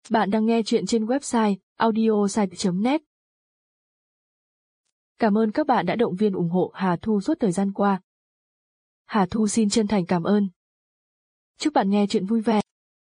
Bạn đang nghe chuyện trên website audiosite.net. Cảm ơn các bạn đã động viên ủng hộ Hà Thu suốt thời gian qua. Hà Thu xin chân thành cảm ơn. Chúc bạn nghe chuyện vui vẻ.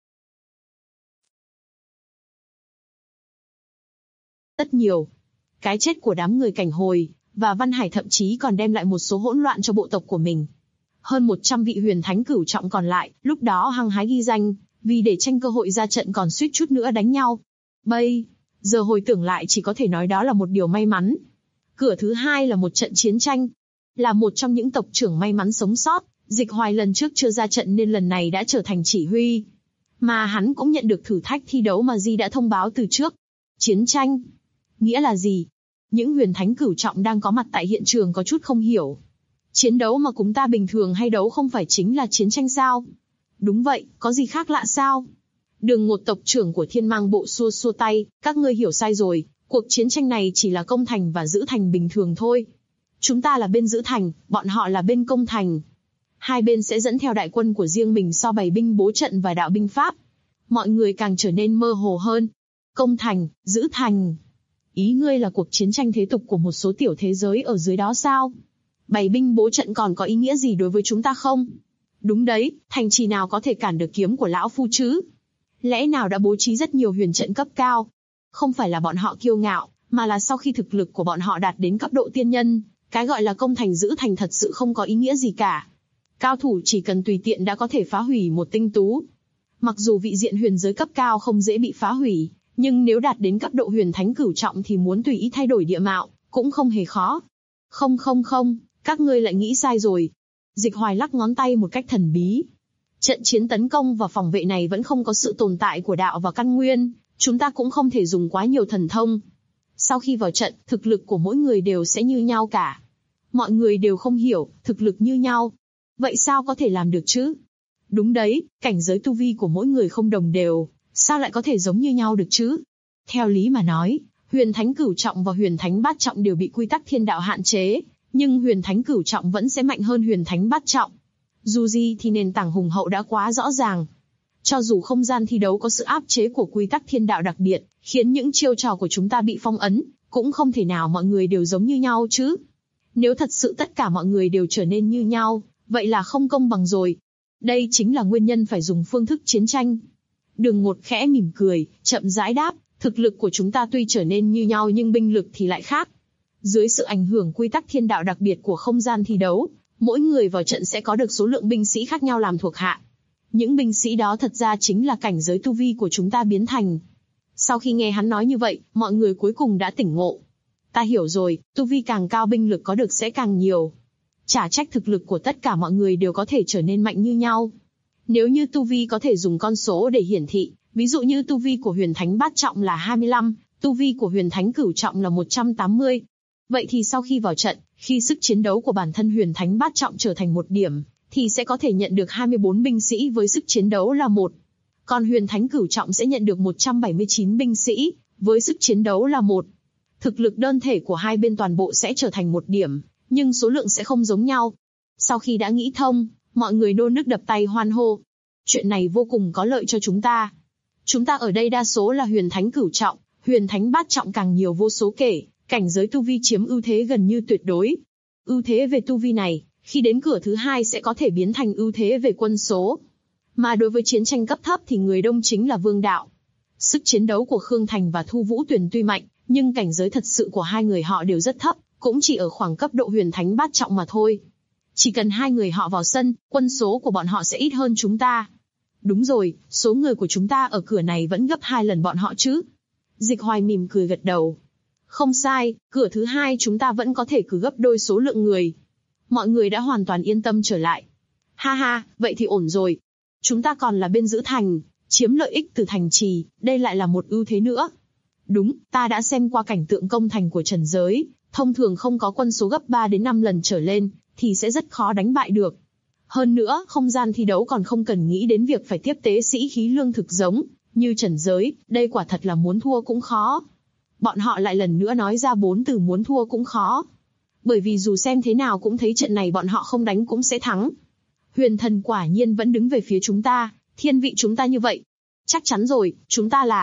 Rất nhiều. Cái chết của đám người Cảnh Hồi và Văn Hải thậm chí còn đem lại một số hỗn loạn cho bộ tộc của mình. Hơn 100 vị huyền thánh cửu trọng còn lại, lúc đó hăng hái ghi danh, vì để tranh cơ hội ra trận còn suýt chút nữa đánh nhau. Bây giờ hồi tưởng lại chỉ có thể nói đó là một điều may mắn. Cửa thứ hai là một trận chiến tranh. Là một trong những tộc trưởng may mắn sống sót, Dịch Hoài lần trước chưa ra trận nên lần này đã trở thành chỉ huy. Mà hắn cũng nhận được thử thách thi đấu mà Di đã thông báo từ trước. Chiến tranh. Nghĩa là gì? Những huyền thánh cửu trọng đang có mặt tại hiện trường có chút không hiểu. Chiến đấu mà chúng ta bình thường hay đấu không phải chính là chiến tranh sao? Đúng vậy, có gì khác lạ sao? Đường Ngột tộc trưởng của Thiên Mang Bộ xua xua tay, các ngươi hiểu sai rồi, cuộc chiến tranh này chỉ là công thành và giữ thành bình thường thôi. Chúng ta là bên giữ thành, bọn họ là bên công thành. Hai bên sẽ dẫn theo đại quân của riêng mình so bày binh bố trận và đạo binh pháp. Mọi người càng trở nên mơ hồ hơn. Công thành, giữ thành. Ý ngươi là cuộc chiến tranh thế tục của một số tiểu thế giới ở dưới đó sao? Bày binh bố trận còn có ý nghĩa gì đối với chúng ta không? Đúng đấy, thành trì nào có thể cản được kiếm của lão phu chứ? Lẽ nào đã bố trí rất nhiều huyền trận cấp cao? Không phải là bọn họ kiêu ngạo, mà là sau khi thực lực của bọn họ đạt đến cấp độ tiên nhân, cái gọi là công thành giữ thành thật sự không có ý nghĩa gì cả. Cao thủ chỉ cần tùy tiện đã có thể phá hủy một tinh tú. Mặc dù vị diện huyền giới cấp cao không dễ bị phá hủy, nhưng nếu đạt đến cấp độ huyền thánh cửu trọng thì muốn tùy ý thay đổi địa mạo, cũng không hề khó. Không, các ngươi lại nghĩ sai rồi. Dịch Hoài lắc ngón tay một cách thần bí. Trận chiến tấn công và phòng vệ này vẫn không có sự tồn tại của đạo và căn nguyên, chúng ta cũng không thể dùng quá nhiều thần thông. Sau khi vào trận, thực lực của mỗi người đều sẽ như nhau cả. Mọi người đều không hiểu, thực lực như nhau. Vậy sao có thể làm được chứ? Đúng đấy, cảnh giới tu vi của mỗi người không đồng đều, sao lại có thể giống như nhau được chứ? Theo lý mà nói, huyền thánh cửu trọng và huyền thánh bát trọng đều bị quy tắc thiên đạo hạn chế, nhưng huyền thánh cửu trọng vẫn sẽ mạnh hơn huyền thánh bát trọng. Dù gì thì nền tảng hùng hậu đã quá rõ ràng. Cho dù không gian thi đấu có sự áp chế của quy tắc thiên đạo đặc biệt, khiến những chiêu trò của chúng ta bị phong ấn, cũng không thể nào mọi người đều giống như nhau chứ. Nếu thật sự tất cả mọi người đều trở nên như nhau, vậy là không công bằng rồi. Đây chính là nguyên nhân phải dùng phương thức chiến tranh. Đường Ngột khẽ mỉm cười, chậm rãi đáp, thực lực của chúng ta tuy trở nên như nhau nhưng binh lực thì lại khác. Dưới sự ảnh hưởng quy tắc thiên đạo đặc biệt của không gian thi đấu, mỗi người vào trận sẽ có được số lượng binh sĩ khác nhau làm thuộc hạ. Những binh sĩ đó thật ra chính là cảnh giới tu vi của chúng ta biến thành. Sau khi nghe hắn nói như vậy, mọi người cuối cùng đã tỉnh ngộ. Ta hiểu rồi, tu vi càng cao binh lực có được sẽ càng nhiều. Chả trách thực lực của tất cả mọi người đều có thể trở nên mạnh như nhau. Nếu như tu vi có thể dùng con số để hiển thị, ví dụ như tu vi của huyền thánh bát trọng là 25, tu vi của huyền thánh cửu trọng là 180. Vậy thì sau khi vào trận, khi sức chiến đấu của bản thân huyền thánh bát trọng trở thành 1 điểm, thì sẽ có thể nhận được 24 binh sĩ với sức chiến đấu là 1. Còn huyền thánh cửu trọng sẽ nhận được 179 binh sĩ, với sức chiến đấu là 1. Thực lực đơn thể của hai bên toàn bộ sẽ trở thành 1 điểm, nhưng số lượng sẽ không giống nhau. Sau khi đã nghĩ thông, mọi người nô nức đập tay hoan hô. Chuyện này vô cùng có lợi cho chúng ta. Chúng ta ở đây đa số là huyền thánh cửu trọng, huyền thánh bát trọng càng nhiều vô số kể, cảnh giới tu vi chiếm ưu thế gần như tuyệt đối. Ưu thế về tu vi này, khi đến cửa thứ hai sẽ có thể biến thành ưu thế về quân số. Mà đối với chiến tranh cấp thấp thì người đông chính là vương đạo. Sức chiến đấu của Khương Thành và Thu Vũ Tuyền tuy mạnh, nhưng cảnh giới thật sự của hai người họ đều rất thấp, cũng chỉ ở khoảng cấp độ huyền thánh bát trọng mà thôi. Chỉ cần hai người họ vào sân, quân số của bọn họ sẽ ít hơn chúng ta. Đúng rồi, số người của chúng ta ở cửa này vẫn gấp 2 lần bọn họ chứ. Dịch Hoài mỉm cười gật đầu. Không sai, cửa thứ hai chúng ta vẫn có thể cử gấp đôi số lượng người. Mọi người đã hoàn toàn yên tâm trở lại. Ha ha, vậy thì ổn rồi. Chúng ta còn là bên giữ thành, chiếm lợi ích từ thành trì, đây lại là một ưu thế nữa. Đúng, ta đã xem qua cảnh tượng công thành của Trần giới, thông thường không có quân số gấp 3 đến 5 lần trở lên, thì sẽ rất khó đánh bại được. Hơn nữa, không gian thi đấu còn không cần nghĩ đến việc phải tiếp tế sĩ khí lương thực giống như Trần giới, đây quả thật là muốn thua cũng khó. Bọn họ lại lần nữa nói ra 4 từ muốn thua cũng khó. Bởi vì dù xem thế nào cũng thấy trận này bọn họ không đánh cũng sẽ thắng. Huyền thần quả nhiên vẫn đứng về phía chúng ta, thiên vị chúng ta như vậy. Chắc chắn rồi, chúng ta là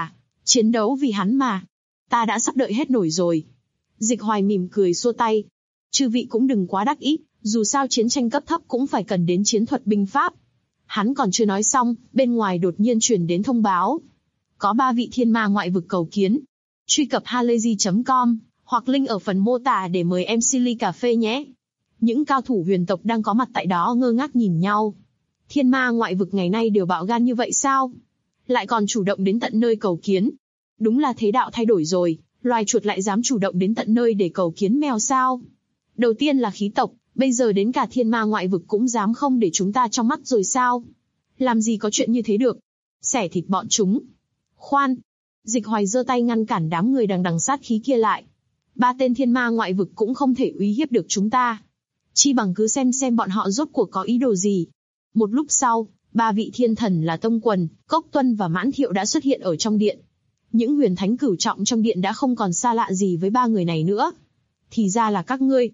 Chiến đấu vì hắn mà. Ta đã sắp đợi hết nổi rồi. Dịch Hoài mỉm cười xua tay. Chư vị cũng đừng quá đắc ý, dù sao chiến tranh cấp thấp cũng phải cần đến chiến thuật binh pháp. Hắn còn chưa nói xong, bên ngoài đột nhiên truyền đến thông báo. Có 3 vị thiên ma ngoại vực cầu kiến. Truy cập halayzi.com, hoặc link ở phần mô tả để mời MC ly cà phê nhé. Những cao thủ huyền tộc đang có mặt tại đó ngơ ngác nhìn nhau. Thiên ma ngoại vực ngày nay đều bạo gan như vậy sao? Lại còn chủ động đến tận nơi cầu kiến. Đúng là thế đạo thay đổi rồi, loài chuột lại dám chủ động đến tận nơi để cầu kiến mèo sao? Đầu tiên là khí tộc, bây giờ đến cả thiên ma ngoại vực cũng dám không để chúng ta trong mắt rồi sao? Làm gì có chuyện như thế được? Xẻ thịt bọn chúng. Khoan! Dịch Hoài giơ tay ngăn cản đám người đằng đằng sát khí kia lại. 3 tên thiên ma ngoại vực cũng không thể uy hiếp được chúng ta. Chi bằng cứ xem bọn họ rốt cuộc có ý đồ gì. Một lúc sau, 3 vị thiên thần là Tông Quần, Cốc Tuân và Mãn Thiệu đã xuất hiện ở trong điện. Những huyền thánh cửu trọng trong điện đã không còn xa lạ gì với 3 người này nữa. Thì ra là các ngươi.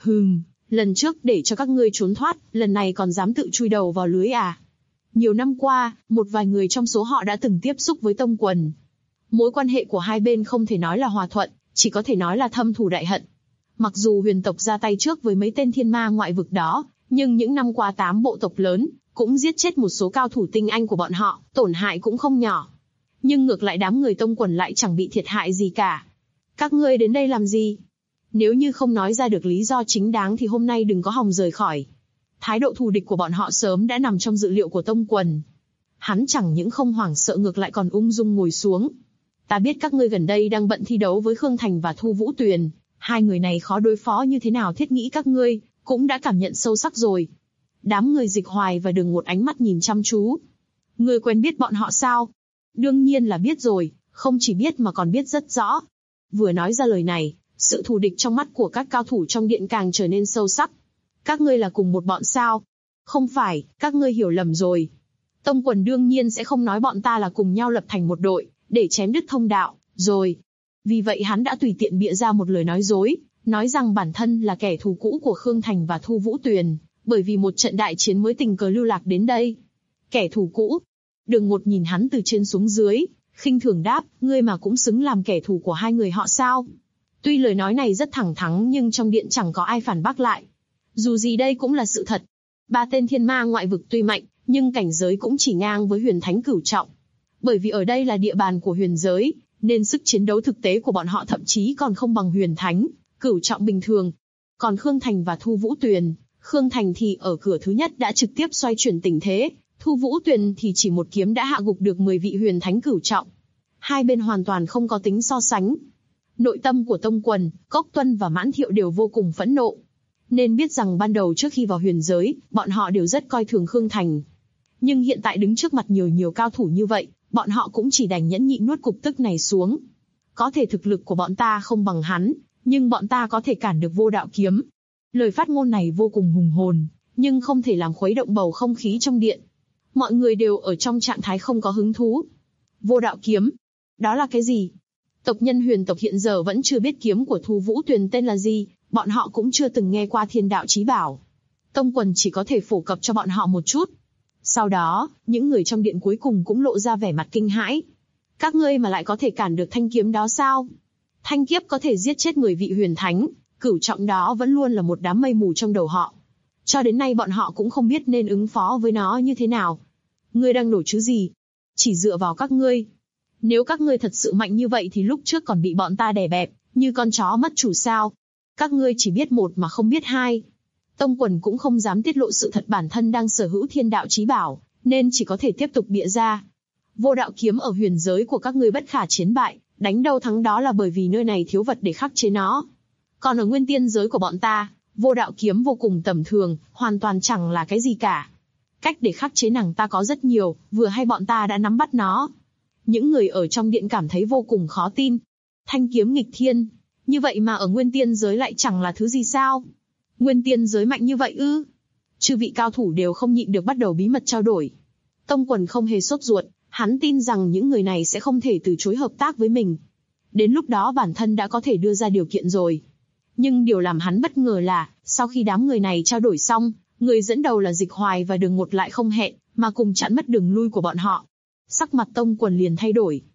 Lần trước để cho các ngươi trốn thoát, lần này còn dám tự chui đầu vào lưới à? Nhiều năm qua, một vài người trong số họ đã từng tiếp xúc với Tông Quần. Mối quan hệ của hai bên không thể nói là hòa thuận, chỉ có thể nói là thâm thù đại hận. Mặc dù huyền tộc ra tay trước với mấy tên thiên ma ngoại vực đó, nhưng những năm qua 8 bộ tộc lớn cũng giết chết một số cao thủ tinh anh của bọn họ, tổn hại cũng không nhỏ. Nhưng ngược lại đám người Tông Quần lại chẳng bị thiệt hại gì cả. Các ngươi đến đây làm gì? Nếu như không nói ra được lý do chính đáng thì hôm nay đừng có hòng rời khỏi. Thái độ thù địch của bọn họ sớm đã nằm trong dự liệu của Tông Quần. Hắn chẳng những không hoảng sợ ngược lại còn ung dung ngồi xuống. Ta biết các ngươi gần đây đang bận thi đấu với Khương Thành và Thu Vũ Tuyền. 2 người này khó đối phó như thế nào, thiết nghĩ các ngươi cũng đã cảm nhận sâu sắc rồi. Đám người Dịch Hoài và Đường Một ánh mắt nhìn chăm chú. Ngươi quen biết bọn họ sao? Đương nhiên là biết rồi, không chỉ biết mà còn biết rất rõ. Vừa nói ra lời này, sự thù địch trong mắt của các cao thủ trong điện càng trở nên sâu sắc. Các ngươi là cùng một bọn sao? Không phải, các ngươi hiểu lầm rồi. Tông Quần đương nhiên sẽ không nói bọn ta là cùng nhau lập thành một đội, để chém đứt thông đạo, rồi. Vì vậy hắn đã tùy tiện bịa ra một lời nói dối, nói rằng bản thân là kẻ thù cũ của Khương Thành và Thu Vũ Tuyền, bởi vì một trận đại chiến mới tình cờ lưu lạc đến đây. Kẻ thù cũ? Đường Một nhìn hắn từ trên xuống dưới, khinh thường đáp, ngươi mà cũng xứng làm kẻ thù của 2 người họ sao? Tuy lời nói này rất thẳng thắn nhưng trong điện chẳng có ai phản bác lại. Dù gì đây cũng là sự thật. 3 tên thiên ma ngoại vực tuy mạnh, nhưng cảnh giới cũng chỉ ngang với huyền thánh cửu trọng. Bởi vì ở đây là địa bàn của huyền giới, nên sức chiến đấu thực tế của bọn họ thậm chí còn không bằng huyền thánh cửu trọng bình thường. Còn Khương Thành và Thu Vũ Tuyền, Khương Thành thì ở cửa thứ nhất đã trực tiếp xoay chuyển tình thế, Thu Vũ Tuyền thì chỉ một kiếm đã hạ gục được 10 vị huyền thánh cửu trọng. Hai bên hoàn toàn không có tính so sánh. Nội tâm của Tông Quần, Cốc Tuân và Mãn Thiệu đều vô cùng phẫn nộ. Nên biết rằng ban đầu trước khi vào huyền giới, bọn họ đều rất coi thường Khương Thành. Nhưng hiện tại đứng trước mặt nhiều cao thủ như vậy, bọn họ cũng chỉ đành nhẫn nhịn nuốt cục tức này xuống. Có thể thực lực của bọn ta không bằng hắn, nhưng bọn ta có thể cản được Vô Đạo Kiếm. Lời phát ngôn này vô cùng hùng hồn, nhưng không thể làm khuấy động bầu không khí trong điện. Mọi người đều ở trong trạng thái không có hứng thú. Vô Đạo Kiếm? Đó là cái gì? Tộc nhân huyền tộc hiện giờ vẫn chưa biết kiếm của Thu Vũ Tuyền tên là gì, bọn họ cũng chưa từng nghe qua Thiên Đạo Chí Bảo. Tông Quần chỉ có thể phổ cập cho bọn họ một chút. Sau đó, những người trong điện cuối cùng cũng lộ ra vẻ mặt kinh hãi. Các ngươi mà lại có thể cản được thanh kiếm đó sao? Thanh kiếp có thể giết chết 10 vị huyền thánh, cửu trọng đó vẫn luôn là một đám mây mù trong đầu họ. Cho đến nay bọn họ cũng không biết nên ứng phó với nó như thế nào. Ngươi đang nổi chứ gì? Chỉ dựa vào các ngươi. Nếu các ngươi thật sự mạnh như vậy thì lúc trước còn bị bọn ta đè bẹp, như con chó mất chủ sao? Các ngươi chỉ biết một mà không biết hai. Tông Quần cũng không dám tiết lộ sự thật bản thân đang sở hữu Thiên Đạo Chí Bảo, nên chỉ có thể tiếp tục bịa ra. Vô Đạo Kiếm ở huyền giới của các ngươi bất khả chiến bại, đánh đâu thắng đó là bởi vì nơi này thiếu vật để khắc chế nó. Còn ở Nguyên Tiên giới của bọn ta, Vô Đạo Kiếm vô cùng tầm thường, hoàn toàn chẳng là cái gì cả. Cách để khắc chế nàng ta có rất nhiều, vừa hay bọn ta đã nắm bắt nó. Những người ở trong điện cảm thấy vô cùng khó tin. Thanh kiếm nghịch thiên, như vậy mà ở Nguyên Tiên giới lại chẳng là thứ gì sao? Nguyên Tiên giới mạnh như vậy ư? Chư vị cao thủ đều không nhịn được bắt đầu bí mật trao đổi. Tông Quần không hề sốt ruột, hắn tin rằng những người này sẽ không thể từ chối hợp tác với mình. Đến lúc đó bản thân đã có thể đưa ra điều kiện rồi. Nhưng điều làm hắn bất ngờ là, sau khi đám người này trao đổi xong, người dẫn đầu là Dịch Hoài và Đường Một lại không hẹn, mà cùng chặn mất đường lui của bọn họ. Sắc mặt Tông Quần liền thay đổi.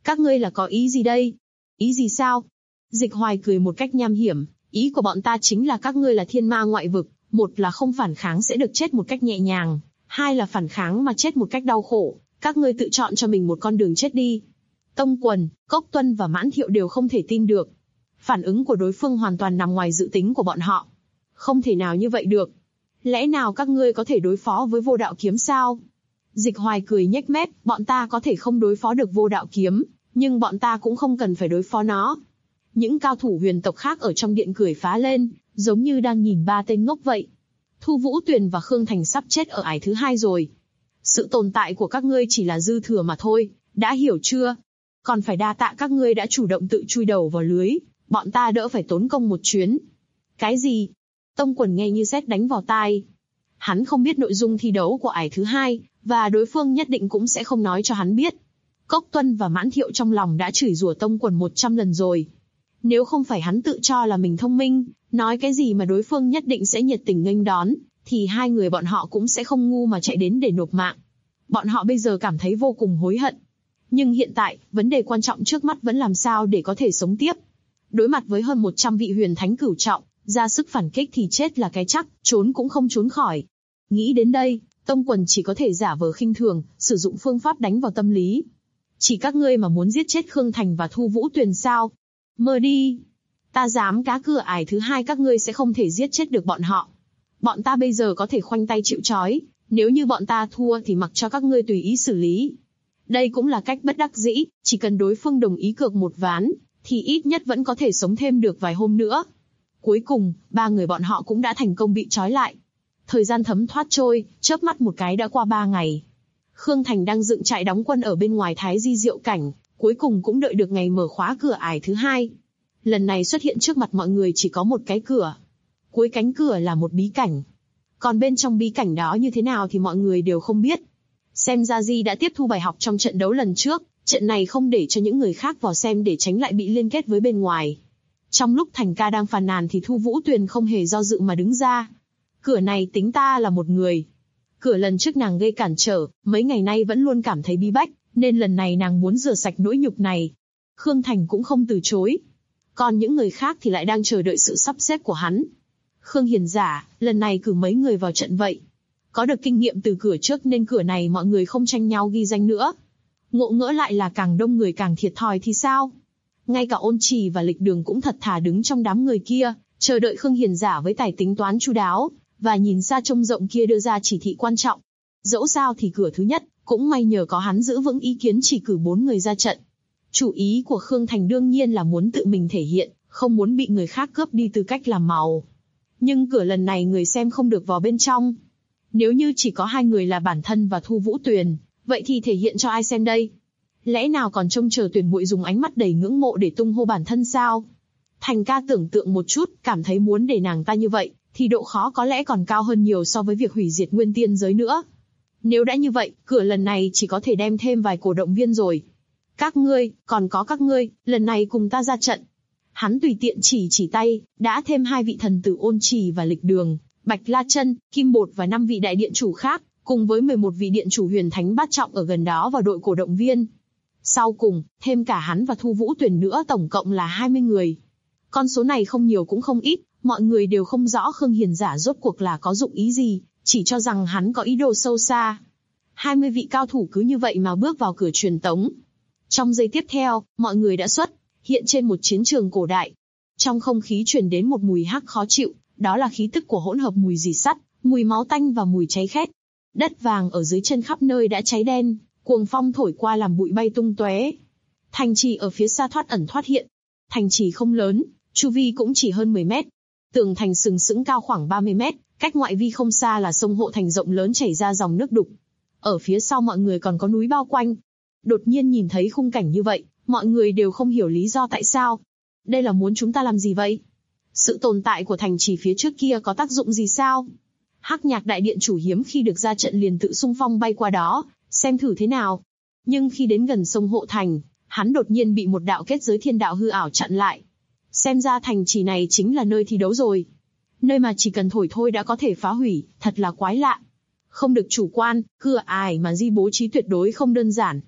Các ngươi là có ý gì đây? Ý gì sao? Dịch Hoài cười một cách nham hiểm, ý của bọn ta chính là các ngươi là thiên ma ngoại vực, một là không phản kháng sẽ được chết một cách nhẹ nhàng, hai là phản kháng mà chết một cách đau khổ, các ngươi tự chọn cho mình một con đường chết đi. Tông Quần, Cốc Tuân và Mãn Thiệu đều không thể tin được. Phản ứng của đối phương hoàn toàn nằm ngoài dự tính của bọn họ. Không thể nào như vậy được. Lẽ nào các ngươi có thể đối phó với Vô Đạo Kiếm sao? Dịch Hoài cười nhếch mép, bọn ta có thể không đối phó được Vô Đạo Kiếm, nhưng bọn ta cũng không cần phải đối phó nó. Những cao thủ huyền tộc khác ở trong điện cười phá lên, giống như đang nhìn ba tên ngốc vậy. Thu Vũ Tuyền và Khương Thành sắp chết ở ải thứ 2 rồi. Sự tồn tại của các ngươi chỉ là dư thừa mà thôi, đã hiểu chưa? Còn phải đa tạ các ngươi đã chủ động tự chui đầu vào lưới, bọn ta đỡ phải tốn công một chuyến. Cái gì? Tông Quần nghe như sét đánh vào tai. Hắn không biết nội dung thi đấu của ải thứ 2, và đối phương nhất định cũng sẽ không nói cho hắn biết. Cốc Tuân và Mãn Thiệu trong lòng đã chửi rủa Tông Quần 100 lần rồi. Nếu không phải hắn tự cho là mình thông minh, nói cái gì mà đối phương nhất định sẽ nhiệt tình nghênh đón, thì hai người bọn họ cũng sẽ không ngu mà chạy đến để nộp mạng. Bọn họ bây giờ cảm thấy vô cùng hối hận. Nhưng hiện tại, vấn đề quan trọng trước mắt vẫn làm sao để có thể sống tiếp. Đối mặt với hơn 100 vị huyền thánh cửu trọng, ra sức phản kích thì chết là cái chắc, trốn cũng không trốn khỏi. Nghĩ đến đây, Tông Quần chỉ có thể giả vờ khinh thường, sử dụng phương pháp đánh vào tâm lý. Chỉ các ngươi mà muốn giết chết Khương Thành và Thu Vũ Tuyền sao? Mơ đi! Ta dám cá cược ải thứ 2 các ngươi sẽ không thể giết chết được bọn họ. Bọn ta bây giờ có thể khoanh tay chịu trói, nếu như bọn ta thua thì mặc cho các ngươi tùy ý xử lý. Đây cũng là cách bất đắc dĩ, chỉ cần đối phương đồng ý cược một ván, thì ít nhất vẫn có thể sống thêm được vài hôm nữa. Cuối cùng, ba người bọn họ cũng đã thành công bị trói lại. Thời gian thấm thoát trôi, chớp mắt một cái đã qua 3 ngày. Khương Thành đang dựng trại đóng quân ở bên ngoài Thái Di Diệu Cảnh, cuối cùng cũng đợi được ngày mở khóa cửa ải thứ 2. Lần này xuất hiện trước mặt mọi người chỉ có một cái cửa. Cuối cánh cửa là một bí cảnh. Còn bên trong bí cảnh đó như thế nào thì mọi người đều không biết. Xem ra Di đã tiếp thu bài học trong trận đấu lần trước, trận này không để cho những người khác vào xem để tránh lại bị liên kết với bên ngoài. Trong lúc Thành ca đang phàn nàn thì Thu Vũ Tuyền không hề do dự mà đứng ra. Cửa này tính ta là một người. Cửa lần trước nàng gây cản trở, mấy ngày nay vẫn luôn cảm thấy bí bách, nên lần này nàng muốn rửa sạch nỗi nhục này. Khương Thành cũng không từ chối. Còn những người khác thì lại đang chờ đợi sự sắp xếp của hắn. Khương Hiền Giả, lần này cử mấy người vào trận vậy. Có được kinh nghiệm từ cửa trước nên cửa này mọi người không tranh nhau ghi danh nữa. Ngộ ngỡ lại là càng đông người càng thiệt thòi thì sao? Ngay cả Ôn Trì và Lịch Đường cũng thật thà đứng trong đám người kia, chờ đợi Khương Hiền Giả với tài tính toán chu đáo, và nhìn xa trông rộng kia đưa ra chỉ thị quan trọng. Dẫu sao thì cửa thứ nhất, cũng may nhờ có hắn giữ vững ý kiến chỉ cử 4 người ra trận. Chủ ý của Khương Thành đương nhiên là muốn tự mình thể hiện, không muốn bị người khác cướp đi tư cách làm màu. Nhưng cửa lần này người xem không được vào bên trong. Nếu như chỉ có 2 người là bản thân và Thu Vũ Tuyền, vậy thì thể hiện cho ai xem đây? Lẽ nào còn trông chờ Tuyền muội dùng ánh mắt đầy ngưỡng mộ để tung hô bản thân sao? Thành ca tưởng tượng một chút, cảm thấy muốn để nàng ta như vậy, thì độ khó có lẽ còn cao hơn nhiều so với việc hủy diệt nguyên tiên giới nữa. Nếu đã như vậy, cửa lần này chỉ có thể đem thêm vài cổ động viên rồi. Các ngươi, còn có các ngươi, lần này cùng ta ra trận. Hắn tùy tiện chỉ tay, đã thêm 2 vị thần tử Ôn Trì và Lịch Đường, Bạch La Chân, Kim Bột và 5 vị đại điện chủ khác, cùng với 11 vị điện chủ huyền thánh bát trọng ở gần đó vào đội cổ động viên. Sau cùng, thêm cả hắn và Thu Vũ Tuyền nữa tổng cộng là 20 người. Con số này không nhiều cũng không ít, mọi người đều không rõ Khương Hiền Giả rốt cuộc là có dụng ý gì, chỉ cho rằng hắn có ý đồ sâu xa. 20 vị cao thủ cứ như vậy mà bước vào cửa truyền tống. Trong giây tiếp theo, mọi người đã xuất hiện trên một chiến trường cổ đại. Trong không khí truyền đến một mùi hắc khó chịu, đó là khí tức của hỗn hợp mùi rỉ sắt, mùi máu tanh và mùi cháy khét. Đất vàng ở dưới chân khắp nơi đã cháy đen, cuồng phong thổi qua làm bụi bay tung tóe. Thành trì ở phía xa thoát ẩn thoát hiện. Thành trì không lớn, chu vi cũng chỉ hơn 10 mét. Tường thành sừng sững cao khoảng 30 mét, cách ngoại vi không xa là sông Hộ Thành rộng lớn chảy ra dòng nước đục. Ở phía sau mọi người còn có núi bao quanh. Đột nhiên nhìn thấy khung cảnh như vậy, mọi người đều không hiểu lý do tại sao. Đây là muốn chúng ta làm gì vậy? Sự tồn tại của thành trì phía trước kia có tác dụng gì sao? Hắc Nhạc đại điện chủ hiếm khi được ra trận liền tự xung phong bay qua đó, xem thử thế nào. Nhưng khi đến gần sông Hộ Thành, hắn đột nhiên bị một đạo kết giới thiên đạo hư ảo chặn lại. Xem ra thành trì này chính là nơi thi đấu rồi. Nơi mà chỉ cần thổi thôi đã có thể phá hủy, thật là quái lạ. Không được chủ quan, cửa ải mà Di bố trí tuyệt đối không đơn giản.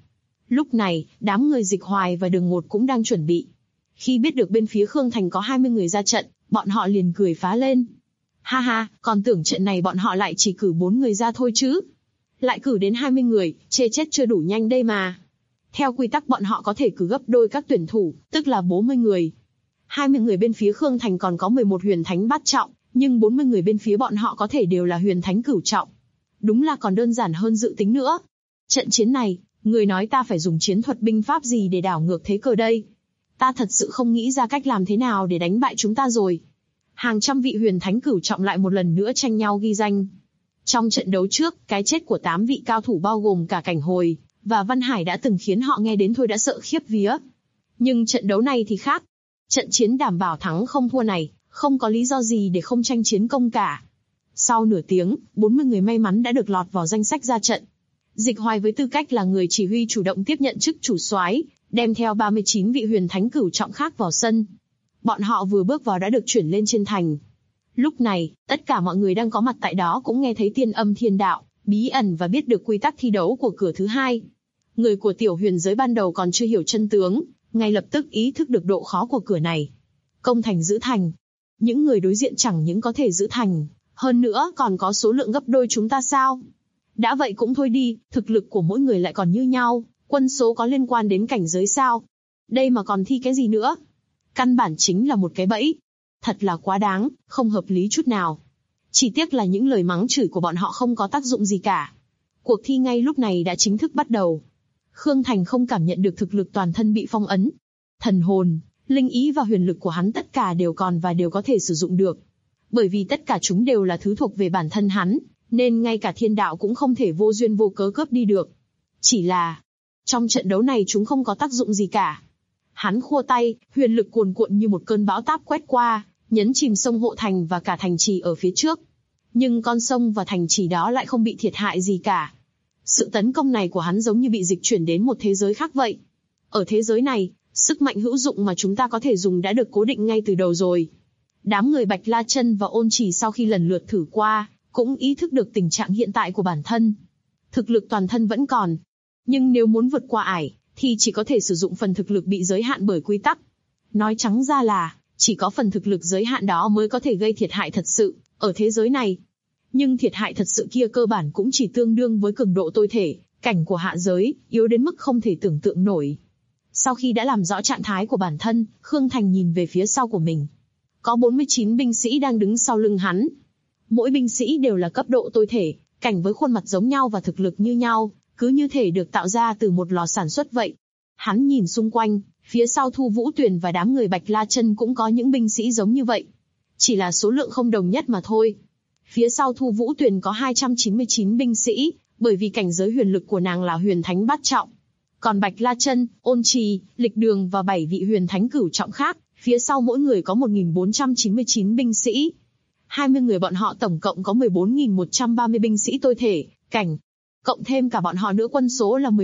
Lúc này, đám người Dịch Hoài và Đường Ngột cũng đang chuẩn bị. Khi biết được bên phía Khương Thành có 20 người ra trận, bọn họ liền cười phá lên. Ha ha, còn tưởng trận này bọn họ lại chỉ cử 4 người ra thôi chứ. Lại cử đến 20 người, chê chết chưa đủ nhanh đây mà. Theo quy tắc bọn họ có thể cử gấp đôi các tuyển thủ, tức là 40 người. 20 người bên phía Khương Thành còn có 11 huyền thánh bát trọng, nhưng 40 người bên phía bọn họ có thể đều là huyền thánh cửu trọng. Đúng là còn đơn giản hơn dự tính nữa. Trận chiến này, người nói ta phải dùng chiến thuật binh pháp gì để đảo ngược thế cờ đây? Ta thật sự không nghĩ ra cách làm thế nào để đánh bại chúng ta rồi. Hàng trăm vị huyền thánh cửu trọng lại một lần nữa tranh nhau ghi danh. Trong trận đấu trước, cái chết của 8 vị cao thủ bao gồm cả Cảnh Hồi và Văn Hải đã từng khiến họ nghe đến thôi đã sợ khiếp vía. Nhưng trận đấu này thì khác. Trận chiến đảm bảo thắng không thua này, không có lý do gì để không tranh chiến công cả. Sau nửa tiếng, 40 người may mắn đã được lọt vào danh sách ra trận. Dịch Hoài với tư cách là người chỉ huy chủ động tiếp nhận chức chủ soái, đem theo 39 vị huyền thánh cửu trọng khác vào sân. Bọn họ vừa bước vào đã được chuyển lên trên thành. Lúc này, tất cả mọi người đang có mặt tại đó cũng nghe thấy tiên âm thiên đạo, bí ẩn và biết được quy tắc thi đấu của cửa thứ hai. Người của tiểu huyền giới ban đầu còn chưa hiểu chân tướng, ngay lập tức ý thức được độ khó của cửa này. Công thành giữ thành. Những người đối diện chẳng những có thể giữ thành, hơn nữa còn có số lượng gấp đôi chúng ta sao? Đã vậy cũng thôi đi, thực lực của mỗi người lại còn như nhau, quân số có liên quan đến cảnh giới sao? Đây mà còn thi cái gì nữa? Căn bản chính là một cái bẫy. Thật là quá đáng, không hợp lý chút nào. Chỉ tiếc là những lời mắng chửi của bọn họ không có tác dụng gì cả. Cuộc thi ngay lúc này đã chính thức bắt đầu. Khương Thành không cảm nhận được thực lực toàn thân bị phong ấn. Thần hồn, linh ý và huyền lực của hắn tất cả đều còn và đều có thể sử dụng được. Bởi vì tất cả chúng đều là thứ thuộc về bản thân hắn, nên ngay cả thiên đạo cũng không thể vô duyên vô cớ cướp đi được. Chỉ là, trong trận đấu này chúng không có tác dụng gì cả. Hắn khua tay, huyền lực cuồn cuộn như một cơn bão táp quét qua, nhấn chìm sông Hộ Thành và cả thành trì ở phía trước. Nhưng con sông và thành trì đó lại không bị thiệt hại gì cả. Sự tấn công này của hắn giống như bị dịch chuyển đến một thế giới khác vậy. Ở thế giới này, sức mạnh hữu dụng mà chúng ta có thể dùng đã được cố định ngay từ đầu rồi. Đám người Bạch La Chân và Ôn Trì sau khi lần lượt thử qua, cũng ý thức được tình trạng hiện tại của bản thân. Thực lực toàn thân vẫn còn. Nhưng nếu muốn vượt qua ải, thì chỉ có thể sử dụng phần thực lực bị giới hạn bởi quy tắc. Nói trắng ra là, chỉ có phần thực lực giới hạn đó mới có thể gây thiệt hại thật sự, ở thế giới này. Nhưng thiệt hại thật sự kia cơ bản cũng chỉ tương đương với cường độ tôi thể, cảnh của hạ giới, yếu đến mức không thể tưởng tượng nổi. Sau khi đã làm rõ trạng thái của bản thân, Khương Thành nhìn về phía sau của mình. Có 49 binh sĩ đang đứng sau lưng hắn. Mỗi binh sĩ đều là cấp độ tôi thể, cảnh với khuôn mặt giống nhau và thực lực như nhau, cứ như thể được tạo ra từ một lò sản xuất vậy. Hắn nhìn xung quanh, phía sau Thu Vũ Tuyền và đám người Bạch La Chân cũng có những binh sĩ giống như vậy. Chỉ là số lượng không đồng nhất mà thôi. Phía sau Thu Vũ Tuyền có 299 binh sĩ, bởi vì cảnh giới huyền lực của nàng là huyền thánh bát trọng. Còn Bạch La Chân, Ôn Trì, Lịch Đường và 7 vị huyền thánh cửu trọng khác, phía sau mỗi người có 1499 binh sĩ. 20 người bọn họ tổng cộng có 14.130 binh sĩ tôi thể, cảnh. Cộng thêm cả bọn họ nữa quân số là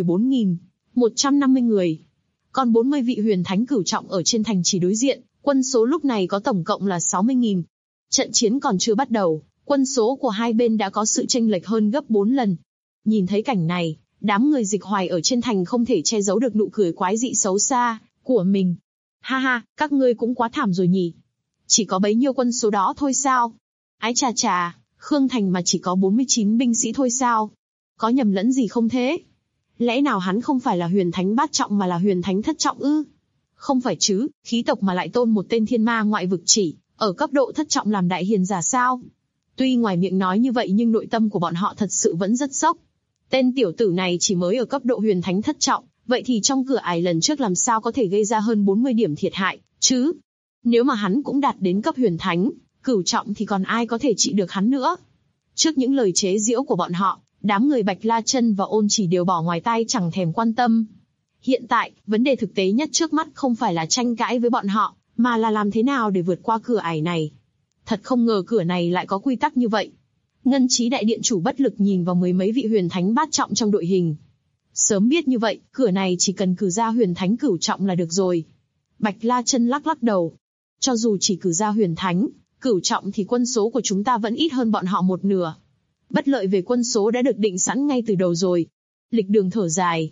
14.150 người. Còn 40 vị huyền thánh cửu trọng ở trên thành trì đối diện, quân số lúc này có tổng cộng là 60.000. Trận chiến còn chưa bắt đầu, quân số của hai bên đã có sự chênh lệch hơn gấp 4 lần. Nhìn thấy cảnh này, đám người Dịch Hoài ở trên thành không thể che giấu được nụ cười quái dị xấu xa của mình. Ha ha, các ngươi cũng quá thảm rồi nhỉ. Chỉ có bấy nhiêu quân số đó thôi sao? Ái chà chà, Khương Thành mà chỉ có 49 binh sĩ thôi sao? Có nhầm lẫn gì không thế? Lẽ nào hắn không phải là huyền thánh bát trọng mà là huyền thánh thất trọng ư? Không phải chứ, khí tộc mà lại tôn một tên thiên ma ngoại vực chỉ, ở cấp độ thất trọng làm đại hiền giả sao? Tuy ngoài miệng nói như vậy nhưng nội tâm của bọn họ thật sự vẫn rất sốc. Tên tiểu tử này chỉ mới ở cấp độ huyền thánh thất trọng, vậy thì trong cửa ải lần trước làm sao có thể gây ra hơn 40 điểm thiệt hại, chứ? Nếu mà hắn cũng đạt đến cấp huyền thánh, cửu trọng thì còn ai có thể trị được hắn nữa? Trước những lời chế giễu của bọn họ, đám người Bạch La Chân và Ôn Chỉ đều bỏ ngoài tai chẳng thèm quan tâm. Hiện tại, vấn đề thực tế nhất trước mắt không phải là tranh cãi với bọn họ, mà là làm thế nào để vượt qua cửa ải này. Thật không ngờ cửa này lại có quy tắc như vậy. Ngân Chí Đại Điện chủ bất lực nhìn vào mười mấy vị huyền thánh bát trọng trong đội hình. Sớm biết như vậy, cửa này chỉ cần cử ra huyền thánh cửu trọng là được rồi. Bạch La Chân lắc lắc đầu. Cho dù chỉ cử ra huyền thánh cửu trọng thì quân số của chúng ta vẫn ít hơn bọn họ một nửa. Bất lợi về quân số đã được định sẵn ngay từ đầu rồi. Lịch Đường thở dài.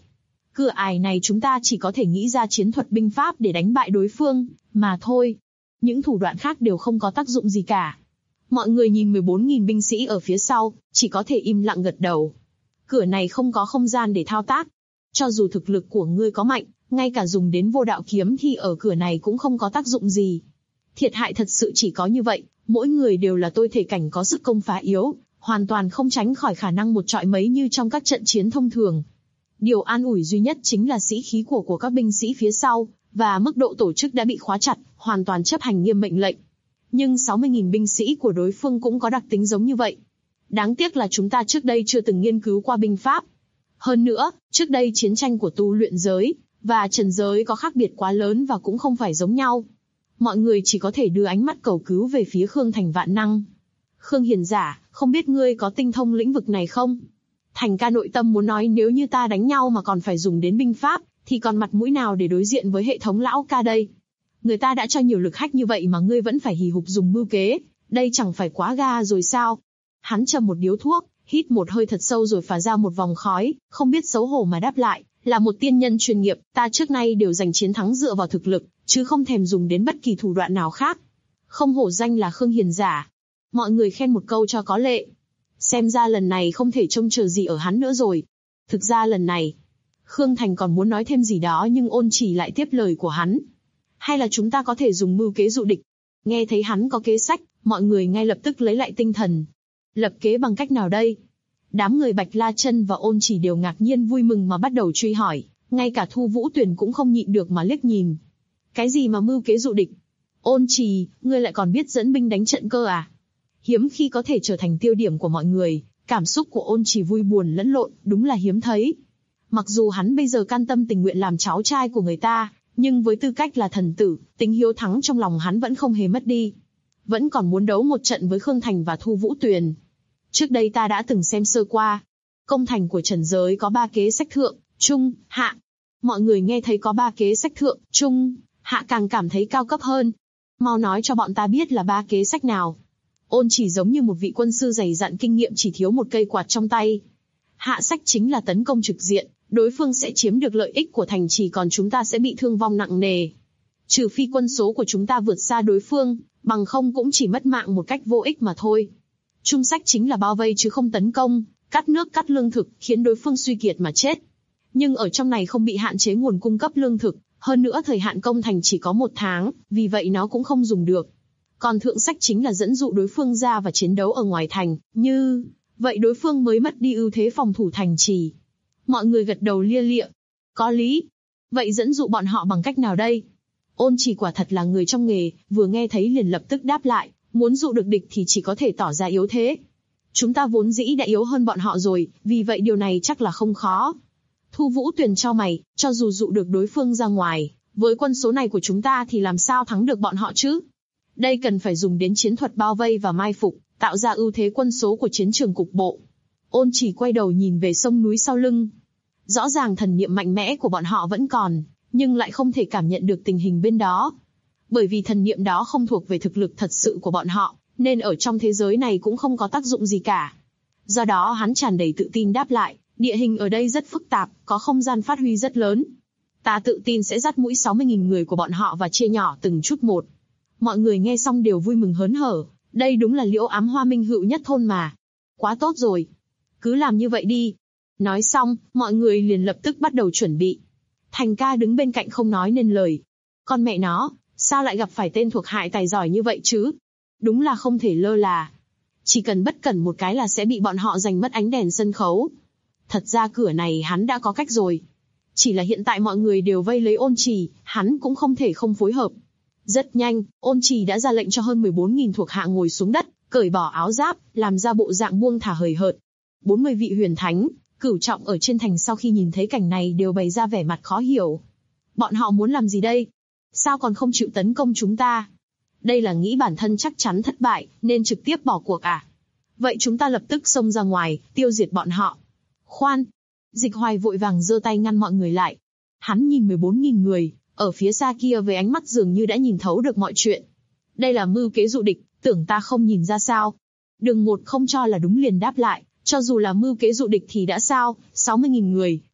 Cửa ải này chúng ta chỉ có thể nghĩ ra chiến thuật binh pháp để đánh bại đối phương, mà thôi. Những thủ đoạn khác đều không có tác dụng gì cả. Mọi người nhìn 14.000 binh sĩ ở phía sau, chỉ có thể im lặng gật đầu. Cửa này không có không gian để thao tác. Cho dù thực lực của ngươi có mạnh, ngay cả dùng đến vô đạo kiếm thì ở cửa này cũng không có tác dụng gì. Thiệt hại thật sự chỉ có như vậy, mỗi người đều là tôi thể cảnh có sức công phá yếu, hoàn toàn không tránh khỏi khả năng một trọi mấy như trong các trận chiến thông thường. Điều an ủi duy nhất chính là sĩ khí của các binh sĩ phía sau, và mức độ tổ chức đã bị khóa chặt, hoàn toàn chấp hành nghiêm mệnh lệnh. Nhưng 60.000 binh sĩ của đối phương cũng có đặc tính giống như vậy. Đáng tiếc là chúng ta trước đây chưa từng nghiên cứu qua binh pháp. Hơn nữa, trước đây chiến tranh của tu luyện giới và trần giới có khác biệt quá lớn và cũng không phải giống nhau. Mọi người chỉ có thể đưa ánh mắt cầu cứu về phía Khương Thành Vạn Năng. Khương Hiền Giả, không biết ngươi có tinh thông lĩnh vực này không? Thành ca nội tâm muốn nói nếu như ta đánh nhau mà còn phải dùng đến binh pháp, thì còn mặt mũi nào để đối diện với hệ thống lão ca đây? Người ta đã cho nhiều lực hách như vậy mà ngươi vẫn phải hì hục dùng mưu kế, đây chẳng phải quá ga rồi sao? Hắn châm một điếu thuốc, hít một hơi thật sâu rồi phả ra một vòng khói, không biết xấu hổ mà đáp lại, là một tiên nhân chuyên nghiệp, ta trước nay đều giành chiến thắng dựa vào thực lực, chứ không thèm dùng đến bất kỳ thủ đoạn nào khác. Không hổ danh là Khương Hiền Giả. Mọi người khen một câu cho có lệ. Xem ra lần này không thể trông chờ gì ở hắn nữa rồi. Thực ra lần này, Khương Thành còn muốn nói thêm gì đó nhưng Ôn Chỉ lại tiếp lời của hắn. Hay là chúng ta có thể dùng mưu kế dụ địch? Nghe thấy hắn có kế sách, mọi người ngay lập tức lấy lại tinh thần. Lập kế bằng cách nào đây? Đám người Bạch La Chân và Ôn Chỉ đều ngạc nhiên vui mừng mà bắt đầu truy hỏi, ngay cả Thu Vũ Tuyền cũng không nhịn được mà liếc nhìn. Cái gì mà mưu kế dụ địch? Ôn Chỉ, ngươi lại còn biết dẫn binh đánh trận cơ à? Hiếm khi có thể trở thành tiêu điểm của mọi người, cảm xúc của Ôn Chỉ vui buồn lẫn lộn, đúng là hiếm thấy. Mặc dù hắn bây giờ can tâm tình nguyện làm cháu trai của người ta, nhưng với tư cách là thần tử, tính hiếu thắng trong lòng hắn vẫn không hề mất đi. Vẫn còn muốn đấu một trận với Khương Thành và Thu Vũ Tuyền. Trước đây ta đã từng xem sơ qua. Công thành của trần giới có 3 kế sách thượng, trung, hạ. Mọi người nghe thấy có 3 kế sách thượng, trung, hạ càng cảm thấy cao cấp hơn. Mau nói cho bọn ta biết là 3 kế sách nào. Ôn Chỉ giống như một vị quân sư dày dặn kinh nghiệm chỉ thiếu một cây quạt trong tay. Hạ sách chính là tấn công trực diện, đối phương sẽ chiếm được lợi ích của thành trì còn chúng ta sẽ bị thương vong nặng nề. Trừ phi quân số của chúng ta vượt xa đối phương, bằng không cũng chỉ mất mạng một cách vô ích mà thôi. Trung sách chính là bao vây chứ không tấn công, cắt nước cắt lương thực, khiến đối phương suy kiệt mà chết. Nhưng ở trong này không bị hạn chế nguồn cung cấp lương thực, hơn nữa thời hạn công thành chỉ có 1 tháng, vì vậy nó cũng không dùng được. Còn thượng sách chính là dẫn dụ đối phương ra và chiến đấu ở ngoài thành, như vậy đối phương mới mất đi ưu thế phòng thủ thành trì. Mọi người gật đầu lia lịa. Có lý. Vậy dẫn dụ bọn họ bằng cách nào đây? Ôn Chỉ quả thật là người trong nghề, vừa nghe thấy liền lập tức đáp lại, muốn dụ được địch thì chỉ có thể tỏ ra yếu thế. Chúng ta vốn dĩ đã yếu hơn bọn họ rồi, vì vậy điều này chắc là không khó. Thu Vũ Tuyền chau mày, cho dù dụ được đối phương ra ngoài, với quân số này của chúng ta thì làm sao thắng được bọn họ chứ? Đây cần phải dùng đến chiến thuật bao vây và mai phục, tạo ra ưu thế quân số của chiến trường cục bộ. Ôn Chỉ quay đầu nhìn về sông núi sau lưng. Rõ ràng thần niệm mạnh mẽ của bọn họ vẫn còn, nhưng lại không thể cảm nhận được tình hình bên đó. Bởi vì thần niệm đó không thuộc về thực lực thật sự của bọn họ, nên ở trong thế giới này cũng không có tác dụng gì cả. Do đó hắn tràn đầy tự tin đáp lại, địa hình ở đây rất phức tạp, có không gian phát huy rất lớn. Ta tự tin sẽ dắt mũi 60.000 người của bọn họ và chia nhỏ từng chút một. Mọi người nghe xong đều vui mừng hớn hở, đây đúng là Liễu Ám Hoa minh hữu nhất thôn mà. Quá tốt rồi. Cứ làm như vậy đi. Nói xong, mọi người liền lập tức bắt đầu chuẩn bị. Thành ca đứng bên cạnh không nói nên lời. Con mẹ nó, sao lại gặp phải tên thuộc hại tài giỏi như vậy chứ? Đúng là không thể lơ là. Chỉ cần bất cẩn một cái là sẽ bị bọn họ giành mất ánh đèn sân khấu. Thật ra cửa này hắn đã có cách rồi. Chỉ là hiện tại mọi người đều vây lấy Ôn Chỉ, hắn cũng không thể không phối hợp. Rất nhanh, Ôn Chỉ đã ra lệnh cho hơn 14.000 thuộc hạ ngồi xuống đất, cởi bỏ áo giáp, làm ra bộ dạng buông thả hời hợt. 40 vị huyền thánh, cửu trọng ở trên thành sau khi nhìn thấy cảnh này đều bày ra vẻ mặt khó hiểu. Bọn họ muốn làm gì đây? Sao còn không chịu tấn công chúng ta? Đây là nghĩ bản thân chắc chắn thất bại, nên trực tiếp bỏ cuộc à? Vậy chúng ta lập tức xông ra ngoài, tiêu diệt bọn họ. Khoan! Dịch Hoài vội vàng giơ tay ngăn mọi người lại. Hắn nhìn 14.000 người, ở phía xa kia với ánh mắt dường như đã nhìn thấu được mọi chuyện. Đây là mưu kế dụ địch, tưởng ta không nhìn ra sao? Đường Ngột không cho là đúng liền đáp lại, cho dù là mưu kế dụ địch thì đã sao, 60.000 người,